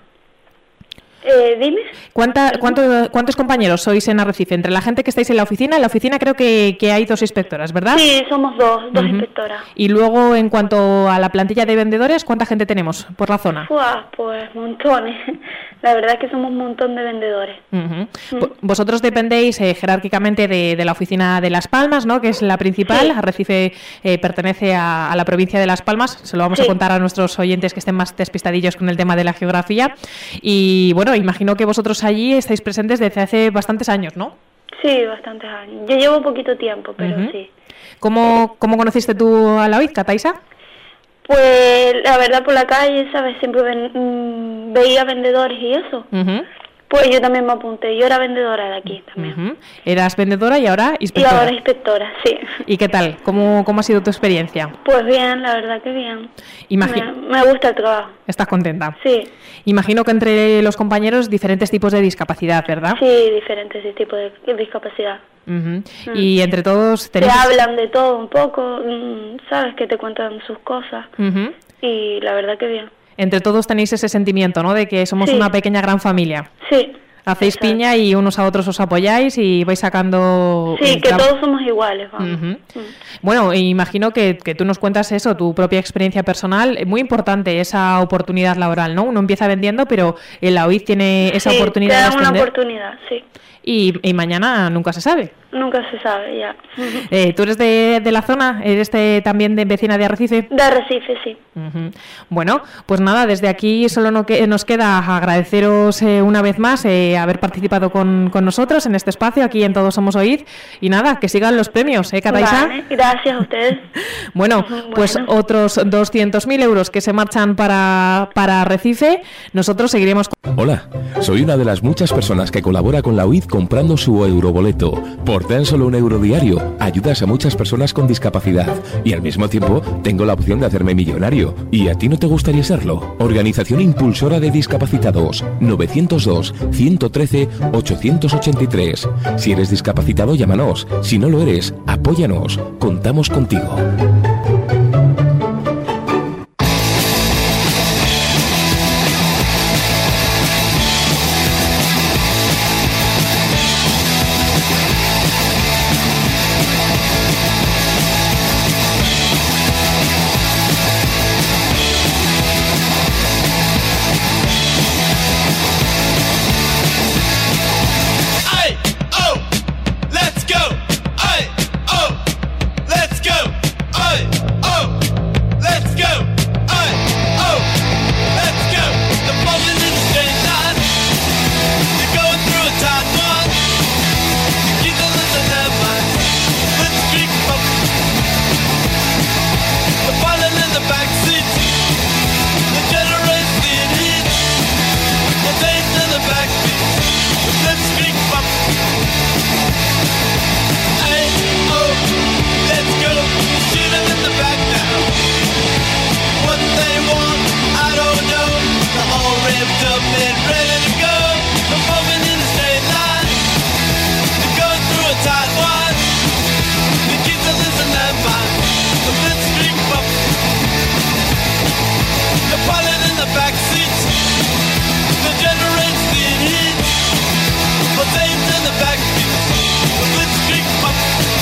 Eh, dime. ¿Cuánta, cuánto, ¿Cuántos compañeros sois en Arrecife? Entre la gente que estáis en la oficina, en la oficina creo que, que hay dos inspectoras, ¿verdad? Sí, somos dos, dos uh-huh. inspectoras. Y luego, en cuanto a la plantilla de vendedores, ¿cuánta gente tenemos por la zona? Uah, pues montones. La verdad es que somos un montón de vendedores. Uh-huh. Uh-huh. Vosotros dependéis eh, jerárquicamente de, de la oficina de Las Palmas, ¿no?, que es la principal. Sí. Arrecife eh, pertenece a, a la provincia de Las Palmas. Se lo vamos sí. a contar a nuestros oyentes que estén más despistadillos con el tema de la geografía. Y bueno, imagino que vosotros allí estáis presentes desde hace bastantes años, ¿no? Sí, bastantes años. Yo llevo poquito tiempo, pero uh-huh. sí. ¿Cómo, ¿Cómo conociste tú a la O I D, Kataisa? Pues la verdad por la calle, ¿sabes? Siempre ven, mmm, veía vendedores y eso. Uh-huh. Pues yo también me apunté. Yo era vendedora de aquí también. Uh-huh. ¿Eras vendedora y ahora inspectora? Y ahora inspectora, sí. ¿Y qué tal? ¿Cómo, cómo ha sido tu experiencia? Pues bien, la verdad que bien. Imagino... Me, me gusta el trabajo. ¿Estás contenta? Sí. Imagino que entre los compañeros diferentes tipos de discapacidad, ¿verdad? Sí, diferentes tipos de discapacidad. Uh-huh. Mm. Y entre todos... Tenéis... Te hablan de todo un poco, ¿sabes? Que te cuentan sus cosas. Uh-huh. Y la verdad que bien. Entre todos tenéis ese sentimiento, ¿no?, de que somos sí. una pequeña gran familia. Sí. Hacéis Exacto. piña y unos a otros os apoyáis y vais sacando... Sí, un que tra- todos somos iguales, vamos. Ujú. Mm. Bueno, imagino que, que tú nos cuentas eso, tu propia experiencia personal. Muy importante esa oportunidad laboral, ¿no? Uno empieza vendiendo, pero en la O I D tiene esa Sí, oportunidad te de dan una ascender. oportunidad, sí. Y, y mañana nunca se sabe. Nunca se sabe, ya. Eh, ¿Tú eres de, de la zona? ¿Eres de- también de vecina de Arrecife? De Arrecife, sí. Ujú. Bueno, pues nada, desde aquí solo no que, nos queda agradeceros eh, una vez más eh, haber participado con, con nosotros en este espacio, aquí en Todos Somos O I D. Y nada, que sigan los premios, ¿eh, Cataisa? Vale, gracias a ustedes. Bueno, Ujú, pues bueno. otros doscientos mil euros que se marchan para, para Arrecife. Nosotros seguiremos con... Hola, soy una de las muchas personas que colabora con la O I D comprando su euroboleto. Por tan solo un euro diario, ayudas a muchas personas con discapacidad y al mismo tiempo tengo la opción de hacerme millonario. ¿Y a ti no te gustaría serlo? Organización Impulsora de Discapacitados, novecientos dos, ciento trece, ochocientos ochenta y tres. Si eres discapacitado, llámanos. Si no lo eres, apóyanos. Contamos contigo. Ay, oh, let's go. Ay, oh, let's go. Ay, oh, let's go. Ay, oh, let's go. The moment in the straight line. You're going through a tight one. You keep the listen that mind. Let's creep up. The pilot in the back seat. The generator in heat. The tape in the back seat. Let's creep up. Hey, oh, let's go. Shoot 'em in the back now. What they want, I don't know. They're all ramped up and ready to go. They're moving in a straight line. They're going through a tight one. They keep the listen that mind. So let's creep up. The pilot in the back seat. The generator's in heat. But things in the back seat. So let's creep up.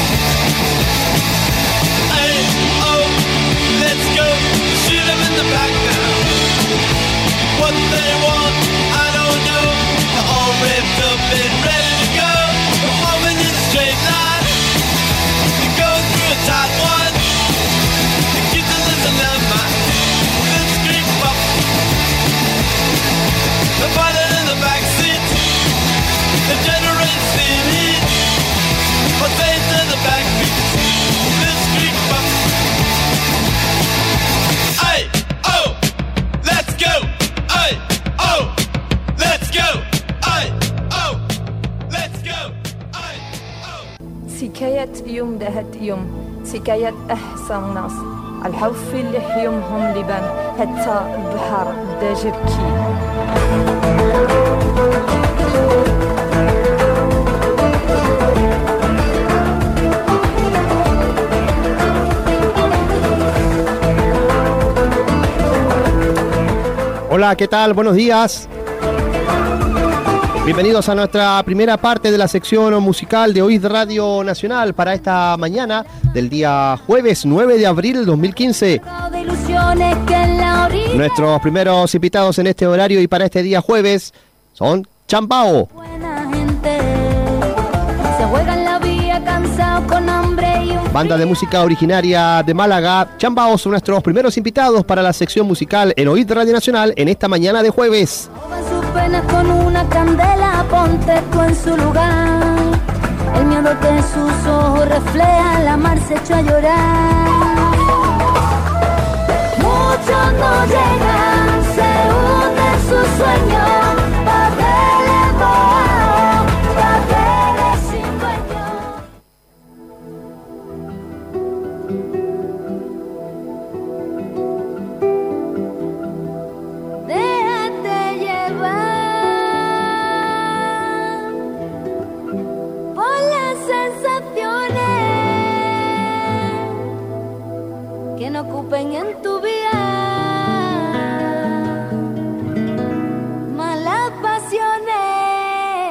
Hey, oh, let's go. Shoot 'em in the back now. What they want, I don't know. They're all ripped up and ready to go. They're moving in a straight line. They're going through a tight one. They keep the listen that mind. Let's creep up. The pilot in the back seat. The generator's in heat. But things in the back seat. Let's creep up. Ay, oh, let's go. Ay, oh, let's go. Ay, oh, let's go. سكاية يوم دهت يوم سكاية أحسن ناس الحوف اللي يومهم لبان حتى البحر داجركي. Hola, ¿qué tal? Buenos días. Bienvenidos a nuestra primera parte de la sección musical de O I D Radio Nacional para esta mañana del día jueves nueve de abril de dos mil quince. Nuestros primeros invitados en este horario y para este día jueves son Chambao. Se juegan la vía cansado con hambre y un Banda de música originaria de Málaga. Chambao son nuestros primeros invitados para la sección musical en O I D Radio Nacional en esta mañana de jueves. sus penas con una candela, ponte tú en su lugar. El miedo que sus ojos refleja, la mar se echó a llorar. Muchos no llegan, se hunden sus sueños, papeles mojados, papeles sin dueño. Déjate llevar por las sensaciones que no ocupen en tu vida malas pasiones.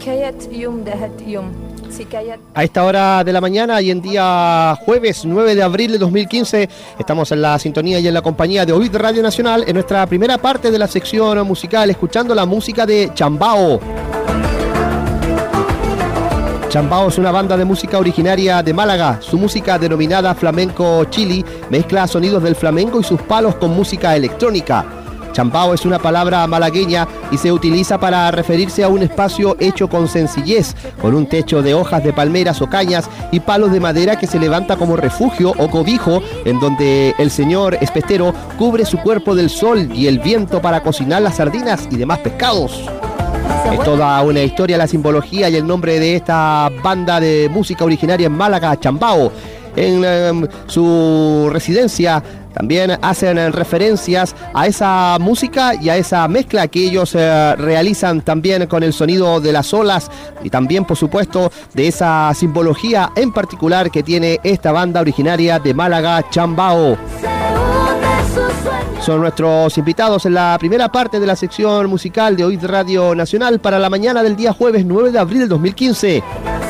حكاية يوم دهت يوم حكاية. A esta hora de la mañana y en día jueves nueve de abril de dos mil quince estamos en la sintonía y en la compañía de Oíd Radio Nacional en nuestra primera parte de la sección musical, escuchando la música de Chambao. Chambao es una banda de música originaria de Málaga. Su música, denominada Flamenco Chili, mezcla sonidos del flamenco y sus palos con música electrónica. Chambao es una palabra malagueña y se utiliza para referirse a un espacio hecho con sencillez, con un techo de hojas de palmeras o cañas y palos de madera que se levanta como refugio o cobijo, en donde el señor espestero cubre su cuerpo del sol y el viento para cocinar las sardinas y demás pescados. Es toda una historia la simbología y el nombre de esta banda de música originaria en Málaga, Chambao. En um, su residencia también hacen referencias a esa música y a esa mezcla que ellos eh, realizan también con el sonido de las olas y también, por supuesto, de esa simbología en particular que tiene esta banda originaria de Málaga, Chambao. Son nuestros invitados en la primera parte de la sección musical de Oíd Radio Nacional para la mañana del día jueves nueve de abril del dos mil quince.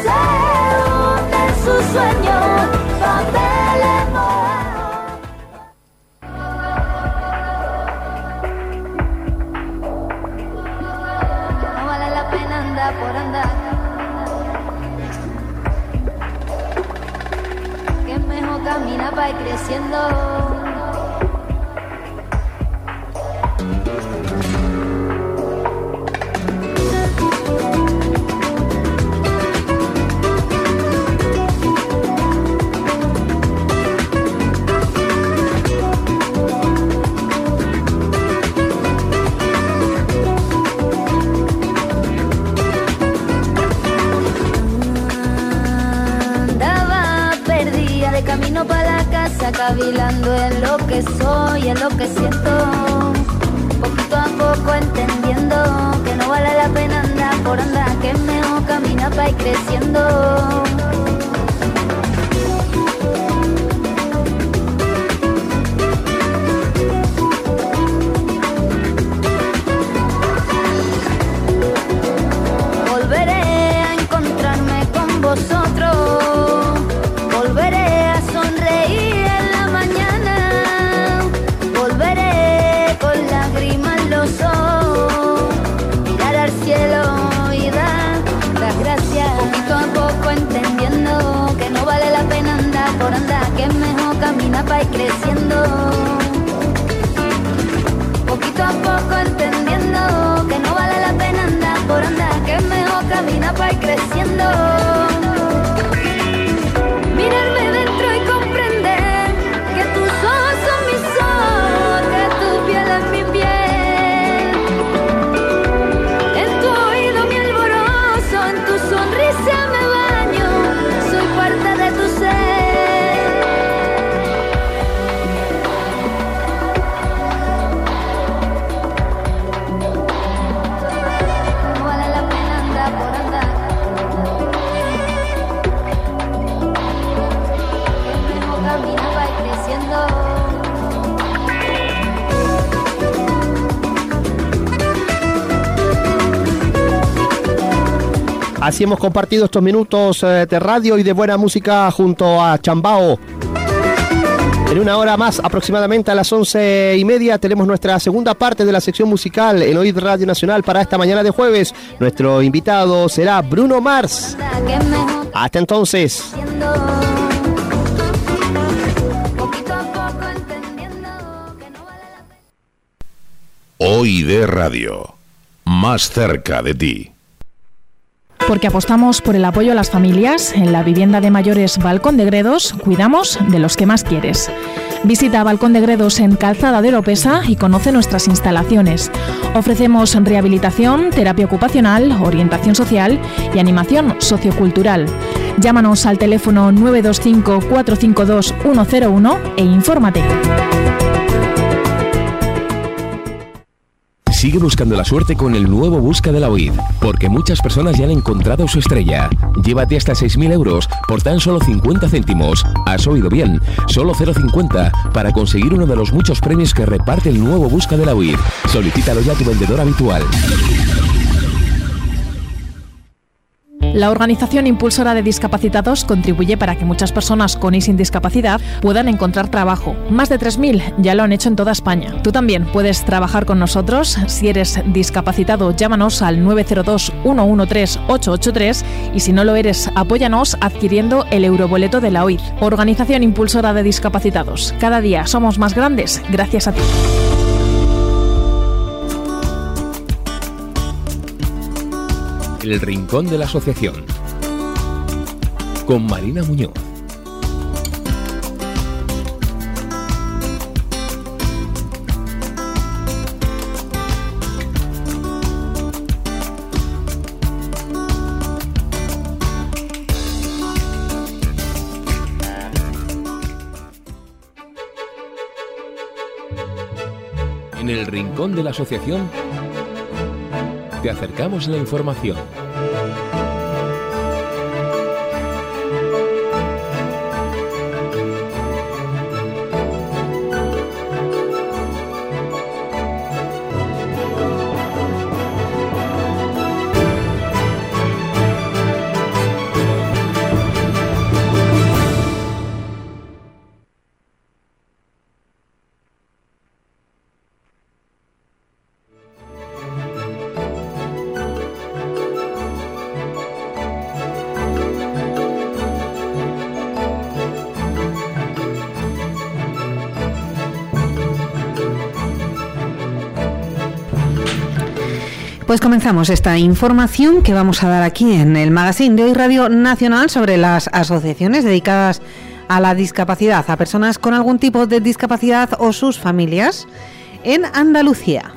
No vale la pena andar por andar, que es mejor caminar para ir creciendo. Camino para la casa, cavilando en lo que soy, en lo que siento, poquito a poco entendiendo que no vale la pena andar por andar, que es mejor caminar para ir creciendo. Volveré a encontrarme con vosotros, volveré sonreír en la mañana, volveré con lágrimas en los ojos, mirar al cielo y dar las gracias, poquito a poco entendiendo que no vale la pena andar por andar, que es mejor caminar para ir creciendo, poquito a poco entendiendo que no vale la pena andar por andar, que es mejor caminar para ir creciendo. Mirarme dentro y comprender que tus ojos son mis ojos, que tu piel es mi piel. En tu oído mi alborozo, en tu sonrisa me baño, soy parte de tu ser. No vale la pena andar por andar, camina va creciendo. Así hemos compartido estos minutos eh, de radio y de buena música junto a Chambao. En una hora más, aproximadamente a las once y media, tenemos nuestra segunda parte de la sección musical en Oíd Radio Nacional para esta mañana de jueves. Nuestro invitado será Bruno Mars. Hasta entonces. Oíd Radio, más cerca de ti. Porque apostamos por el apoyo a las familias, en la vivienda de mayores Balcón de Gredos, cuidamos de los que más quieres. Visita Balcón de Gredos en Calzada de Oropesa y conoce nuestras instalaciones. Ofrecemos rehabilitación, terapia ocupacional, orientación social y animación sociocultural. Llámanos al teléfono nueve dos cinco, cuatro cinco dos, uno cero uno e infórmate. Sigue buscando la suerte con el nuevo Busca de la Oíd, porque muchas personas ya han encontrado su estrella. Llévate hasta seis mil euros por tan solo cincuenta céntimos. Has oído bien, solo cero coma cincuenta para conseguir uno de los muchos premios que reparte el nuevo Busca de la Oíd. Solicítalo ya a tu vendedor habitual. La Organización Impulsora de Discapacitados contribuye para que muchas personas con y sin discapacidad puedan encontrar trabajo. Más de tres mil ya lo han hecho en toda España. Tú también puedes trabajar con nosotros. Si eres discapacitado, llámanos al nueve cero dos, uno uno tres, ocho ocho tres y si no lo eres, apóyanos adquiriendo el euroboleto de la O I D. Organización Impulsora de Discapacitados. Cada día somos más grandes gracias a ti. El Rincón de la Asociación con Marina Muñoz. En el Rincón de la Asociación te acercamos la información. Pues comenzamos esta información que vamos a dar aquí en el magazine de Hoy Radio Nacional sobre las asociaciones dedicadas a la discapacidad, a personas con algún tipo de discapacidad o sus familias en Andalucía.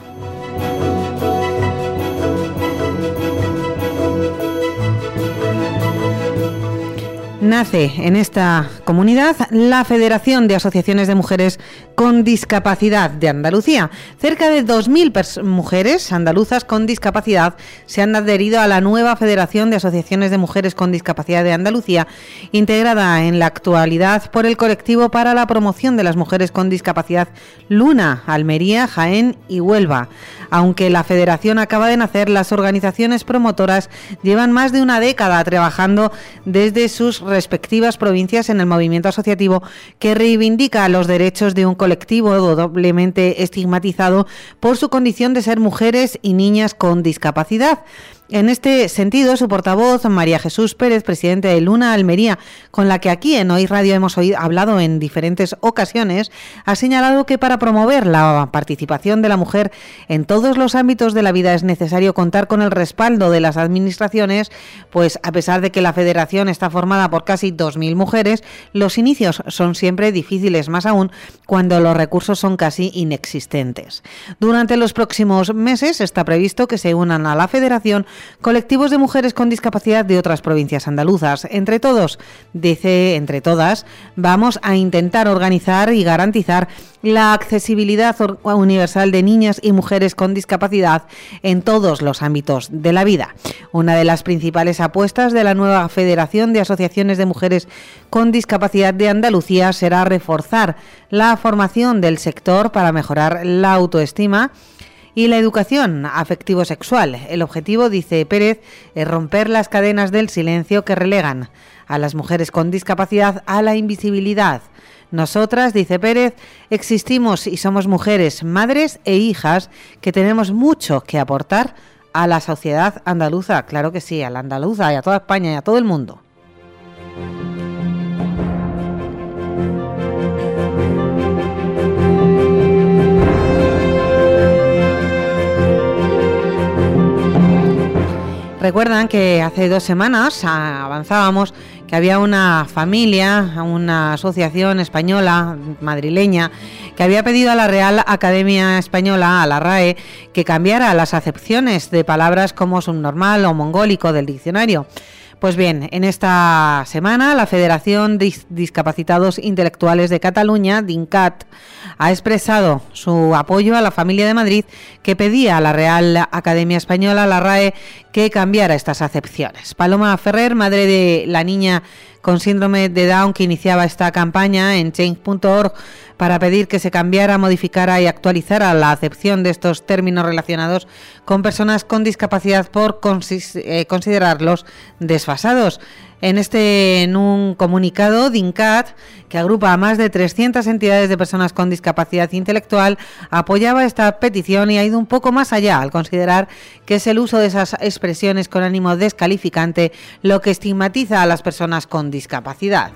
Nace en esta comunidad la Federación de Asociaciones de Mujeres con Discapacidad de Andalucía. Cerca de dos mil pers- mujeres andaluzas con discapacidad se han adherido a la nueva Federación de Asociaciones de Mujeres con Discapacidad de Andalucía, integrada en la actualidad por el colectivo para la promoción de las mujeres con discapacidad Luna, Almería, Jaén y Huelva. Aunque la federación acaba de nacer, las organizaciones promotoras llevan más de una década trabajando desde sus respectivas provincias en el movimiento asociativo que reivindica los derechos de un colectivo doblemente estigmatizado por su condición de ser mujeres y niñas con discapacidad. En este sentido, su portavoz, María Jesús Pérez, presidente de Luna Almería, con la que aquí en Hoy Radio hemos oído, hablado en diferentes ocasiones, ha señalado que para promover la participación de la mujer en todos los ámbitos de la vida es necesario contar con el respaldo de las administraciones, pues a pesar de que la federación está formada por casi dos mil mujeres, los inicios son siempre difíciles, más aún cuando los recursos son casi inexistentes. Durante los próximos meses está previsto que se unan a la federación colectivos de mujeres con discapacidad de otras provincias andaluzas. Entre todos, dice, entre todas, vamos a intentar organizar y garantizar la accesibilidad universal de niñas y mujeres con discapacidad en todos los ámbitos de la vida. Una de las principales apuestas de la nueva Federación de Asociaciones de Mujeres con Discapacidad de Andalucía será reforzar la formación del sector para mejorar la autoestima y la educación afectivo-sexual. El objetivo, dice Pérez, es romper las cadenas del silencio que relegan a las mujeres con discapacidad a la invisibilidad. Nosotras, dice Pérez, existimos y somos mujeres, madres e hijas que tenemos mucho que aportar a la sociedad andaluza. Claro que sí, a la andaluza y a toda España y a todo el mundo. Recuerdan que hace dos semanas avanzábamos que había una familia, una asociación española, madrileña, que había pedido a la Real Academia Española, a la RAE, que cambiara las acepciones de palabras como subnormal o mongólico del diccionario. Pues bien, en esta semana la Federación de Discapacitados Intelectuales de Cataluña, DINCAT, ha expresado su apoyo a la familia de Madrid que pedía a la Real Academia Española, la RAE, que cambiara estas acepciones. Paloma Ferrer, madre de la niña con síndrome de Down que iniciaba esta campaña en change punto org para pedir que se cambiara, modificara y actualizara la acepción de estos términos relacionados con personas con discapacidad por consis- eh, considerarlos desfasados. En este, en un comunicado, DINCAT, que agrupa a más de trescientas entidades de personas con discapacidad intelectual, apoyaba esta petición y ha ido un poco más allá al considerar que es el uso de esas expresiones con ánimo descalificante lo que estigmatiza a las personas con discapacidad.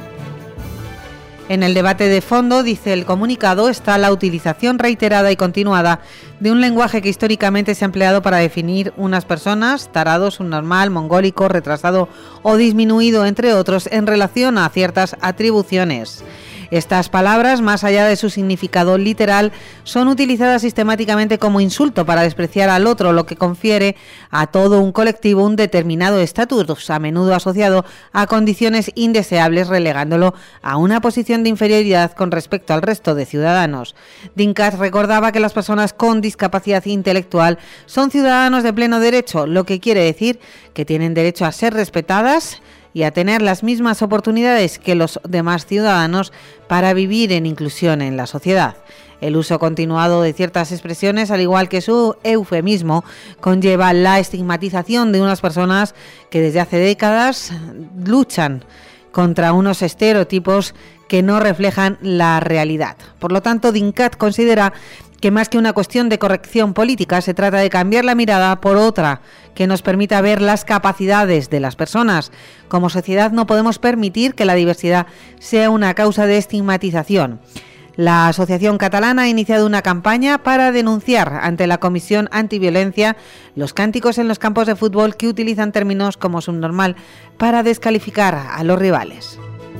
En el debate de fondo, dice el comunicado, está la utilización reiterada y continuada de un lenguaje que históricamente se ha empleado para definir unas personas, tarado, subnormal, mongólico, retrasado o disminuido, entre otros, en relación a ciertas atribuciones. Estas palabras, más allá de su significado literal, son utilizadas sistemáticamente como insulto para despreciar al otro, lo que confiere a todo un colectivo un determinado estatus, a menudo asociado a condiciones indeseables, relegándolo a una posición de inferioridad con respecto al resto de ciudadanos. DINCAT recordaba que las personas con discapacidad intelectual son ciudadanos de pleno derecho, lo que quiere decir que tienen derecho a ser respetadas y a tener las mismas oportunidades que los demás ciudadanos para vivir en inclusión en la sociedad. El uso continuado de ciertas expresiones, al igual que su eufemismo, conlleva la estigmatización de unas personas que desde hace décadas luchan contra unos estereotipos que no reflejan la realidad. Por lo tanto, DINCAT considera que más que una cuestión de corrección política, se trata de cambiar la mirada por otra que nos permita ver las capacidades de las personas. Como sociedad no podemos permitir que la diversidad sea una causa de estigmatización. La Asociación Catalana ha iniciado una campaña para denunciar ante la Comisión Antiviolencia los cánticos en los campos de fútbol que utilizan términos como subnormal para descalificar a los rivales.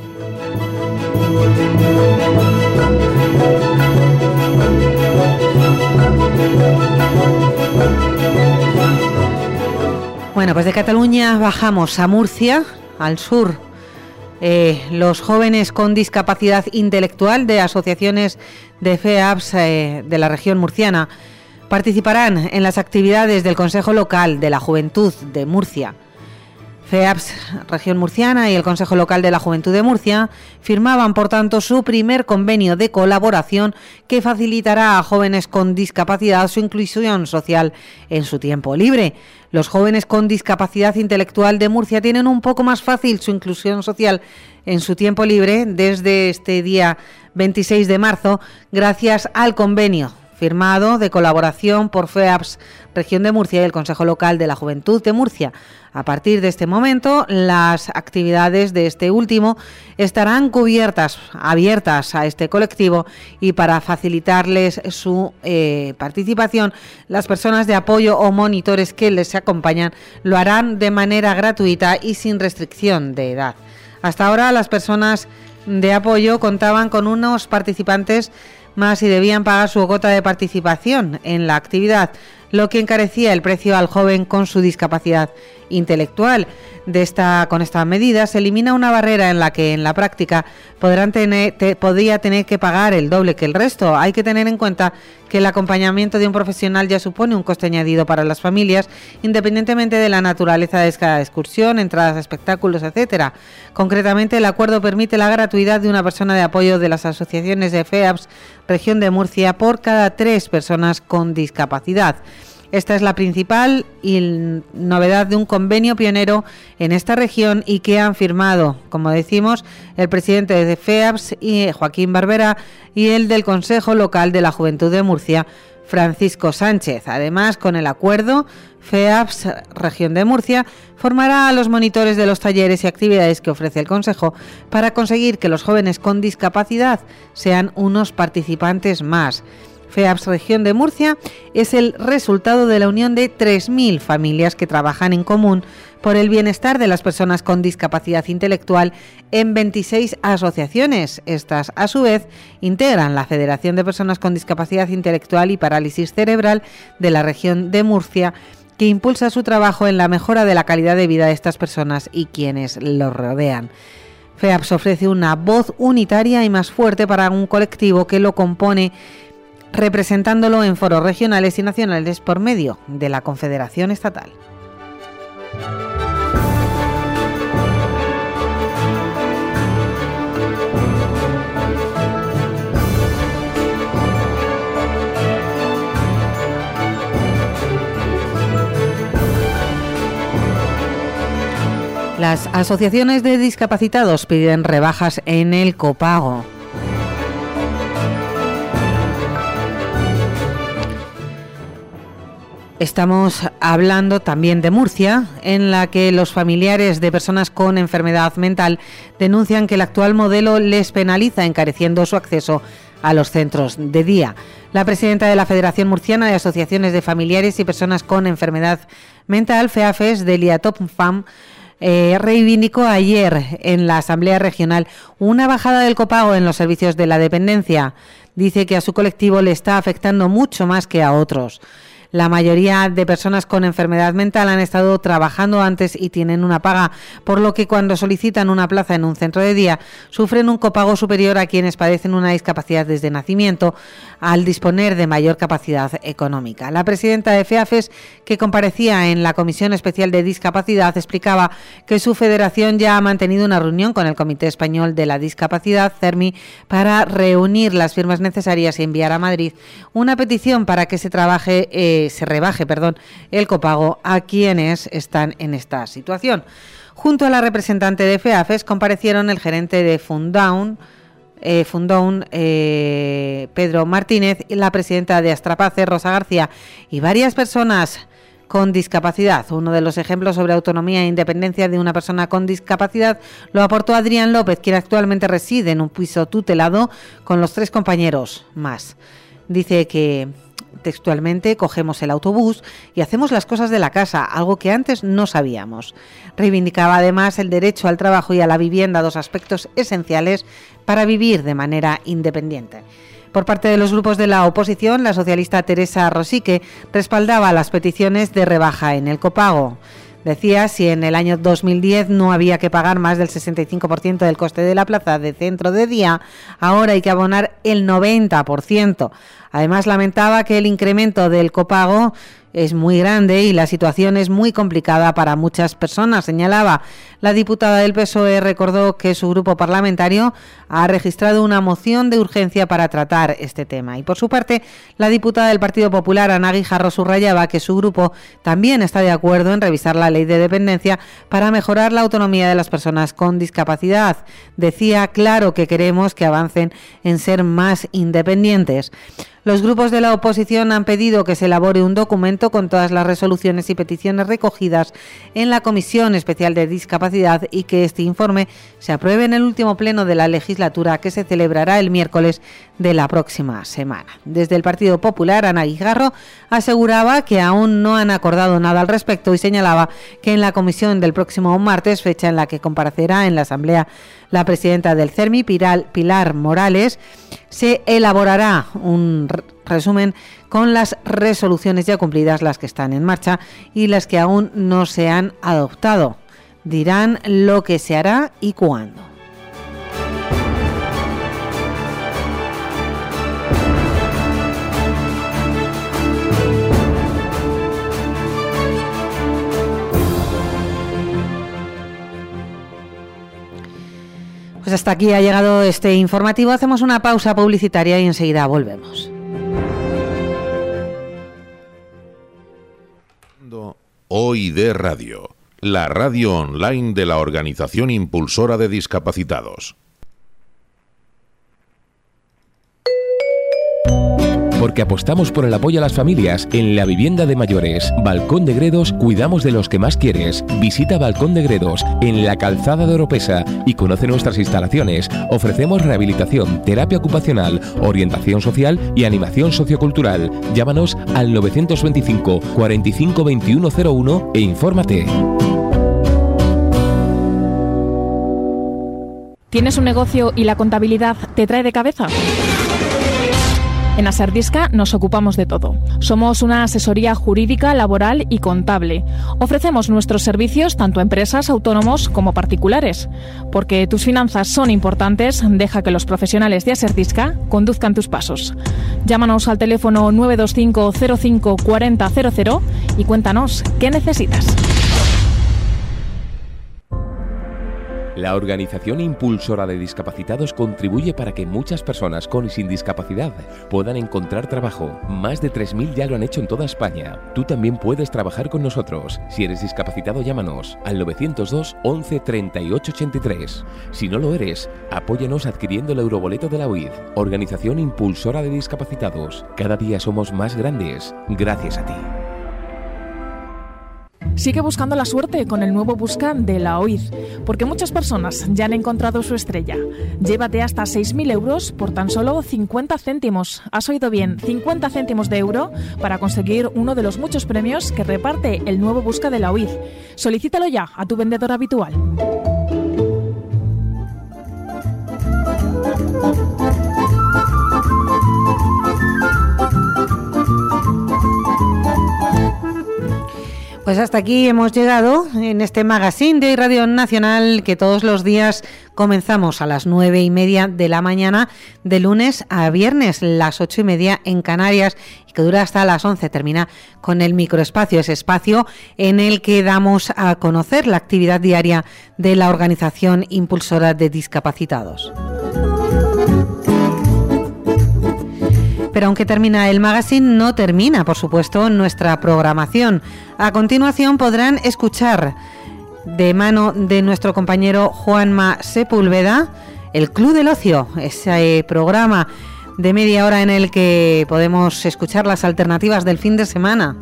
Bueno, pues de Cataluña bajamos a Murcia, al sur. Eh, los jóvenes con discapacidad intelectual de asociaciones de FEAPS eh, de la región murciana participarán en las actividades del Consejo Local de la Juventud de Murcia. FEAPS Región Murciana y el Consejo Local de la Juventud de Murcia firmaban, por tanto, su primer convenio de colaboración que facilitará a jóvenes con discapacidad su inclusión social en su tiempo libre. Los jóvenes con discapacidad intelectual de Murcia tienen un poco más fácil su inclusión social en su tiempo libre desde este día veintiséis de marzo, gracias al convenio firmado de colaboración por FEAPS Región de Murcia y el Consejo Local de la Juventud de Murcia. A partir de este momento, las actividades de este último estarán cubiertas, abiertas a este colectivo, y para facilitarles su eh, participación, las personas de apoyo o monitores que les acompañan lo harán de manera gratuita y sin restricción de edad. Hasta ahora, las personas de apoyo contaban con unos participantes más y debían pagar su cuota de participación en la actividad, lo que encarecía el precio al joven con su discapacidad intelectual. De esta, con esta medida se elimina una barrera en la que en la práctica podrán tener, te, podría tener que pagar el doble que el resto. Hay que tener en cuenta que el acompañamiento de un profesional ya supone un coste añadido para las familias, independientemente de la naturaleza de cada excursión, entradas a espectáculos, etcétera. Concretamente, el acuerdo permite la gratuidad de una persona de apoyo de las asociaciones de FEAPS Región de Murcia por cada tres personas con discapacidad. Esta es la principal y novedad de un convenio pionero en esta región y que han firmado, como decimos, el presidente de FEAPS, y Joaquín Barbera, y el del Consejo Local de la Juventud de Murcia, Francisco Sánchez. Además, con el acuerdo, FEAPS Región de Murcia formará a los monitores de los talleres y actividades que ofrece el Consejo para conseguir que los jóvenes con discapacidad sean unos participantes más. FEAPS Región de Murcia es el resultado de la unión de tres mil familias que trabajan en común por el bienestar de las personas con discapacidad intelectual en veintiséis asociaciones. Estas, a su vez, integran la Federación de Personas con Discapacidad Intelectual y Parálisis Cerebral de la Región de Murcia, que impulsa su trabajo en la mejora de la calidad de vida de estas personas y quienes los rodean. FEAPS ofrece una voz unitaria y más fuerte para un colectivo que lo compone, representándolo en foros regionales y nacionales por medio de la Confederación Estatal. Las asociaciones de discapacitados piden rebajas en el copago. Estamos hablando también de Murcia, en la que los familiares de personas con enfermedad mental denuncian que el actual modelo les penaliza, encareciendo su acceso a los centros de día. La presidenta de la Federación Murciana de Asociaciones de Familiares y Personas con Enfermedad Mental, FEAFES, Delia Topfam, eh, reivindicó ayer en la Asamblea Regional una bajada del copago en los servicios de la dependencia. Dice que a su colectivo le está afectando mucho más que a otros. La mayoría de personas con enfermedad mental han estado trabajando antes y tienen una paga, por lo que cuando solicitan una plaza en un centro de día sufren un copago superior a quienes padecen una discapacidad desde nacimiento, al disponer de mayor capacidad económica. La presidenta de FEAFES, que comparecía en la Comisión Especial de Discapacidad, explicaba que su federación ya ha mantenido una reunión con el Comité Español de la Discapacidad, CERMI, para reunir las firmas necesarias y enviar a Madrid una petición para que se trabaje eh, se rebaje, perdón, el copago a quienes están en esta situación. Junto a la representante de FEAFES comparecieron el gerente de Fundown, eh, Fundown eh, Pedro Martínez, y la presidenta de Astrapace, Rosa García, y varias personas con discapacidad. Uno de los ejemplos sobre autonomía e independencia de una persona con discapacidad lo aportó Adrián López, quien actualmente reside en un piso tutelado con los tres compañeros más. Dice que textualmente, cogemos el autobús y hacemos las cosas de la casa, algo que antes no sabíamos. Reivindicaba además el derecho al trabajo y a la vivienda, dos aspectos esenciales para vivir de manera independiente. Por parte de los grupos de la oposición, la socialista Teresa Rosique respaldaba las peticiones de rebaja en el copago. Decía, si en el año dos mil diez no había que pagar más del sesenta y cinco por ciento del coste de la plaza de centro de día, ahora hay que abonar el noventa por ciento. Además, lamentaba que el incremento del copago es muy grande y la situación es muy complicada para muchas personas, señalaba. La diputada del P S O E recordó que su grupo parlamentario ha registrado una moción de urgencia para tratar este tema. Y por su parte, la diputada del Partido Popular, Ana Guijarro, subrayaba que su grupo también está de acuerdo en revisar la ley de dependencia para mejorar la autonomía de las personas con discapacidad. Decía, claro que queremos que avancen en ser más independientes. Los grupos de la oposición han pedido que se elabore un documento con todas las resoluciones y peticiones recogidas en la Comisión Especial de Discapacidad y que este informe se apruebe en el último pleno de la legislatura, que se celebrará el miércoles de la próxima semana. Desde el Partido Popular, Ana Guijarro aseguraba que aún no han acordado nada al respecto y señalaba que en la comisión del próximo martes, fecha en la que comparecerá en la Asamblea la presidenta del CERMI, Pilar Morales, se elaborará un resumen con las resoluciones ya cumplidas, las que están en marcha y las que aún no se han adoptado. Dirán lo que se hará y cuándo. Pues hasta aquí ha llegado este informativo. Hacemos una pausa publicitaria y enseguida volvemos. O I D Radio, la radio online de la Organización Impulsora de Discapacitados. Porque apostamos por el apoyo a las familias en la vivienda de mayores. Balcón de Gredos, cuidamos de los que más quieres. Visita Balcón de Gredos en la Calzada de Oropesa y conoce nuestras instalaciones. Ofrecemos rehabilitación, terapia ocupacional, orientación social y animación sociocultural. Llámanos al novecientos veinticinco, cuarenta y cinco, veintiuno cero uno e infórmate. ¿Tienes un negocio y la contabilidad te trae de cabeza? En Asardisca nos ocupamos de todo. Somos una asesoría jurídica, laboral y contable. Ofrecemos nuestros servicios tanto a empresas, autónomos como particulares. Porque tus finanzas son importantes, deja que los profesionales de Asardisca conduzcan tus pasos. Llámanos al teléfono nueve dos cinco, cero cinco, cuarenta cero cero y cuéntanos qué necesitas. La organización impulsora de discapacitados contribuye para que muchas personas con y sin discapacidad puedan encontrar trabajo. Más de tres mil ya lo han hecho en toda España. Tú también puedes trabajar con nosotros. Si eres discapacitado, llámanos al novecientos dos once treinta y ocho ochenta y tres. Si no lo eres, apóyanos adquiriendo el euroboleto de la U I D, Organización Impulsora de Discapacitados. Cada día somos más grandes gracias a ti. Sigue buscando la suerte con el nuevo Busca de la O I D, porque muchas personas ya han encontrado su estrella. Llévate hasta seis mil euros por tan solo cincuenta céntimos. Has oído bien, cincuenta céntimos de euro para conseguir uno de los muchos premios que reparte el nuevo Busca de la O I D. Solicítalo ya a tu vendedor habitual. Pues hasta aquí hemos llegado en este magazine de Radio Nacional que todos los días comenzamos a las nueve y media de la mañana de lunes a viernes, las ocho y media en Canarias, y que dura hasta las once. Termina con el microespacio, ese espacio en el que damos a conocer la actividad diaria de la Organización Impulsora de Discapacitados. Pero aunque termina el magazine, no termina, por supuesto, nuestra programación. A continuación podrán escuchar de mano de nuestro compañero Juanma Sepúlveda el Club del Ocio, ese programa de media hora en el que podemos escuchar las alternativas del fin de semana.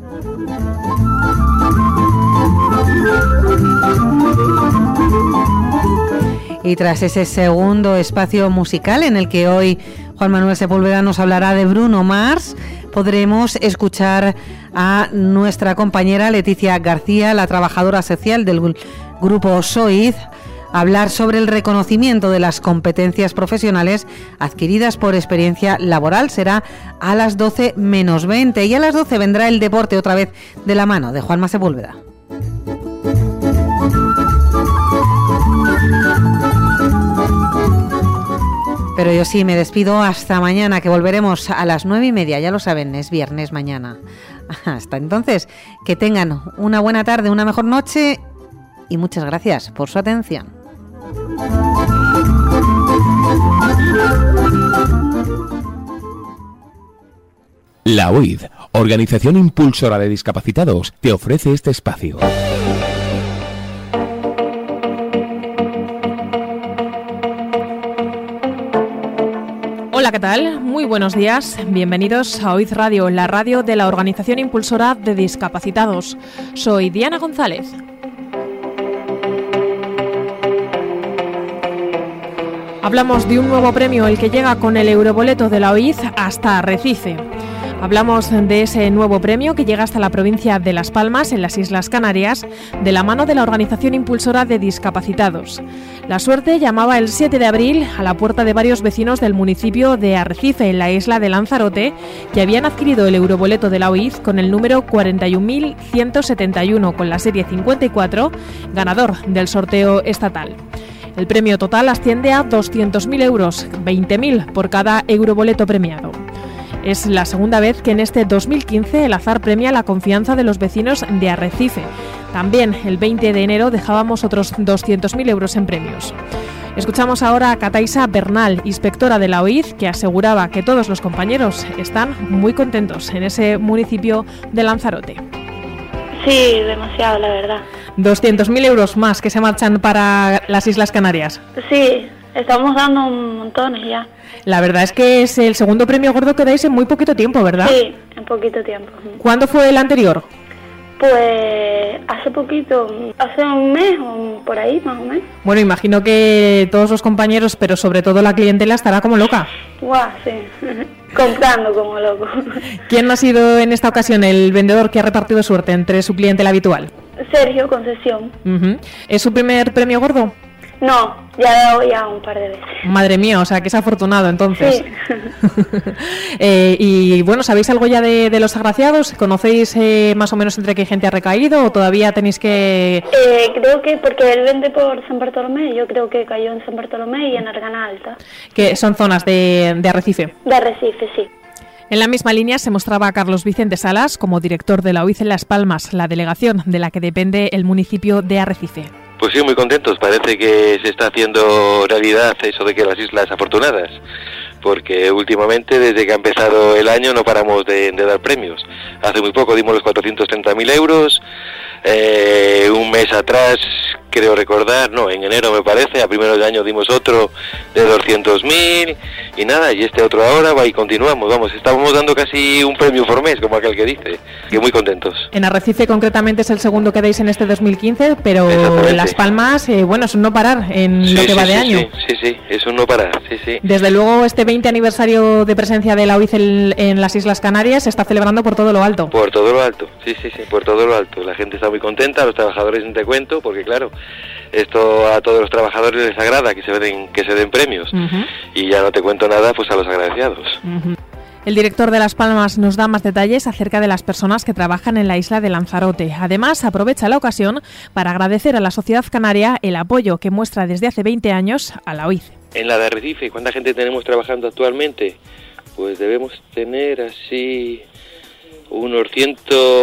Y tras ese segundo espacio musical en el que hoy Juan Manuel Sepúlveda nos hablará de Bruno Mars, podremos escuchar a nuestra compañera Leticia García, la trabajadora social del grupo S O I D, hablar sobre el reconocimiento de las competencias profesionales adquiridas por experiencia laboral. Será a las doce menos veinte, y a las doce vendrá el deporte otra vez de la mano de Juanma Sepúlveda. Pero yo sí me despido hasta mañana, que volveremos a las nueve y media, ya lo saben, es viernes mañana. Hasta entonces, que tengan una buena tarde, una mejor noche y muchas gracias por su atención. La O I D, Organización Impulsora de Discapacitados, te ofrece este espacio. Hola, ¿qué tal? Muy buenos días. Bienvenidos a O I D Radio, la radio de la Organización Impulsora de Discapacitados. Soy Diana González. Hablamos de un nuevo premio, el que llega con el euroboleto de la O I D hasta Arrecife. Hablamos de ese nuevo premio que llega hasta la provincia de Las Palmas, en las Islas Canarias, de la mano de la Organización Impulsora de Discapacitados. La suerte llamaba el siete de abril a la puerta de varios vecinos del municipio de Arrecife, en la isla de Lanzarote, que habían adquirido el euroboleto de la O I D con el número cuarenta y un mil ciento setenta y uno, con la serie cincuenta y cuatro, ganador del sorteo estatal. El premio total asciende a doscientos mil euros, veinte mil por cada euroboleto premiado. Es la segunda vez que en este dos mil quince el azar premia la confianza de los vecinos de Arrecife. También el veinte de enero dejábamos otros doscientos mil euros en premios. Escuchamos ahora a Cataisa Bernal, inspectora de la O I D, que aseguraba que todos los compañeros están muy contentos en ese municipio de Lanzarote. Sí, demasiado, la verdad. doscientos mil euros más que se marchan para las Islas Canarias. Sí, estamos dando un montón ya. La verdad es que es el segundo premio gordo que dais en muy poquito tiempo, ¿verdad? Sí, en poquito tiempo. ¿Cuándo fue el anterior? Pues hace poquito, hace un mes o por ahí más o menos. Bueno, imagino que todos los compañeros, pero sobre todo la clientela, estará como loca. Guau, sí. Comprando como loco. ¿Quién ha sido en esta ocasión el vendedor que ha repartido suerte entre su clientela habitual? Sergio Concesión. Uh-huh. ¿Es su primer premio gordo? No, ya he dado ya un par de veces. Madre mía, o sea que es afortunado entonces. Sí. eh, y bueno, ¿sabéis algo ya de, de los agraciados? ¿Conocéis eh, más o menos entre qué gente ha recaído o todavía tenéis que...? Eh, creo que porque él vende por San Bartolomé, yo creo que cayó en San Bartolomé y en Argana Alta. Que son zonas de, de Arrecife. De Arrecife, sí. En la misma línea se mostraba a Carlos Vicente Salas como director de la O I D en Las Palmas, la delegación de la que depende el municipio de Arrecife. Pues sí, muy contentos. Parece que se está haciendo realidad eso de que las Islas Afortunadas, porque últimamente, desde que ha empezado el año, no paramos de, de dar premios. Hace muy poco dimos los cuatrocientos treinta mil euros, eh, un mes atrás, creo recordar, no, en enero me parece, a primeros de año dimos otro de doscientos mil, y nada, y este otro ahora va y continuamos, vamos, estamos dando casi un premio por mes, como aquel que dice, que muy contentos. En Arrecife concretamente es el segundo que dais en este dos mil quince, pero en Las Palmas, eh, bueno, es un no parar en sí, lo que sí, va de sí, año. Sí, sí, sí, es un no parar, sí, sí. Desde luego este veinte aniversario de presencia de la O I C en, en las Islas Canarias se está celebrando por todo lo alto. Por todo lo alto, sí, sí, sí, por todo lo alto. La gente está muy contenta, los trabajadores no te cuento, porque claro, esto a todos los trabajadores les agrada que se den, que se den premios. Uh-huh. Y ya no te cuento nada pues a los agraciados. Uh-huh. El director de Las Palmas nos da más detalles acerca de las personas que trabajan en la isla de Lanzarote. Además, aprovecha la ocasión para agradecer a la sociedad canaria el apoyo que muestra desde hace veinte años a la O I C. En la de Arrecife, ¿cuánta gente tenemos trabajando actualmente? Pues debemos tener así unos cien,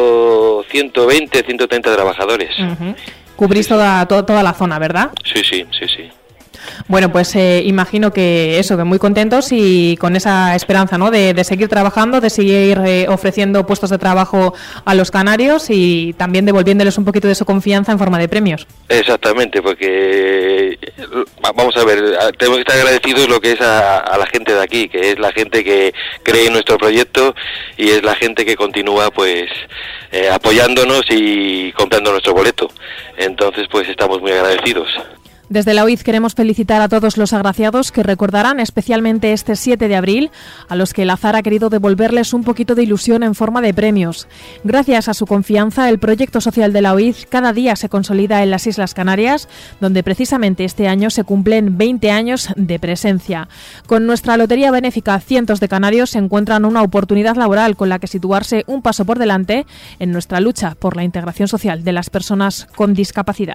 ciento veinte, ciento treinta trabajadores. Uh-huh. Cubrís toda, toda, toda la zona, ¿verdad? Sí, sí, sí, sí. Bueno, pues eh, imagino que eso, que muy contentos y con esa esperanza, ¿no? De, de seguir trabajando, de seguir eh, ofreciendo puestos de trabajo a los canarios y también devolviéndoles un poquito de su confianza en forma de premios. Exactamente, porque vamos a ver, tenemos que estar agradecidos lo que es a, a la gente de aquí, que es la gente que cree en nuestro proyecto y es la gente que continúa pues eh, apoyándonos y comprando nuestro boleto. Entonces pues estamos muy agradecidos. Desde la O I C queremos felicitar a todos los agraciados que recordarán especialmente este siete de abril, a los que el azar ha querido devolverles un poquito de ilusión en forma de premios. Gracias a su confianza, el proyecto social de la O I C cada día se consolida en las Islas Canarias, donde precisamente este año se cumplen veinte años de presencia. Con nuestra lotería benéfica, cientos de canarios se encuentran una oportunidad laboral con la que situarse un paso por delante en nuestra lucha por la integración social de las personas con discapacidad.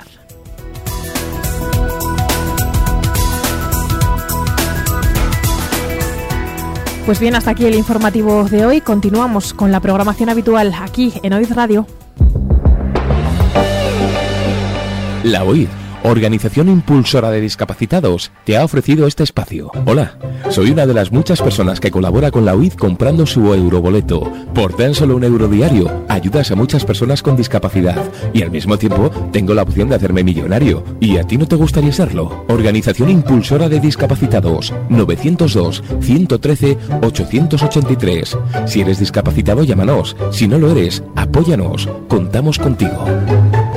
Pues bien, hasta aquí el informativo de hoy. Continuamos con la programación habitual aquí en O I D Radio. La O I D, Organización Impulsora de Discapacitados, te ha ofrecido este espacio. Hola, soy una de las muchas personas que colabora con la O I D comprando su euroboleto. Por tan solo un euro diario, ayudas a muchas personas con discapacidad y al mismo tiempo tengo la opción de hacerme millonario. ¿Y a ti no te gustaría serlo? Organización Impulsora de Discapacitados, nueve cero dos, uno uno tres, ocho ocho tres. Si eres discapacitado, llámanos. Si no lo eres, apóyanos. Contamos contigo.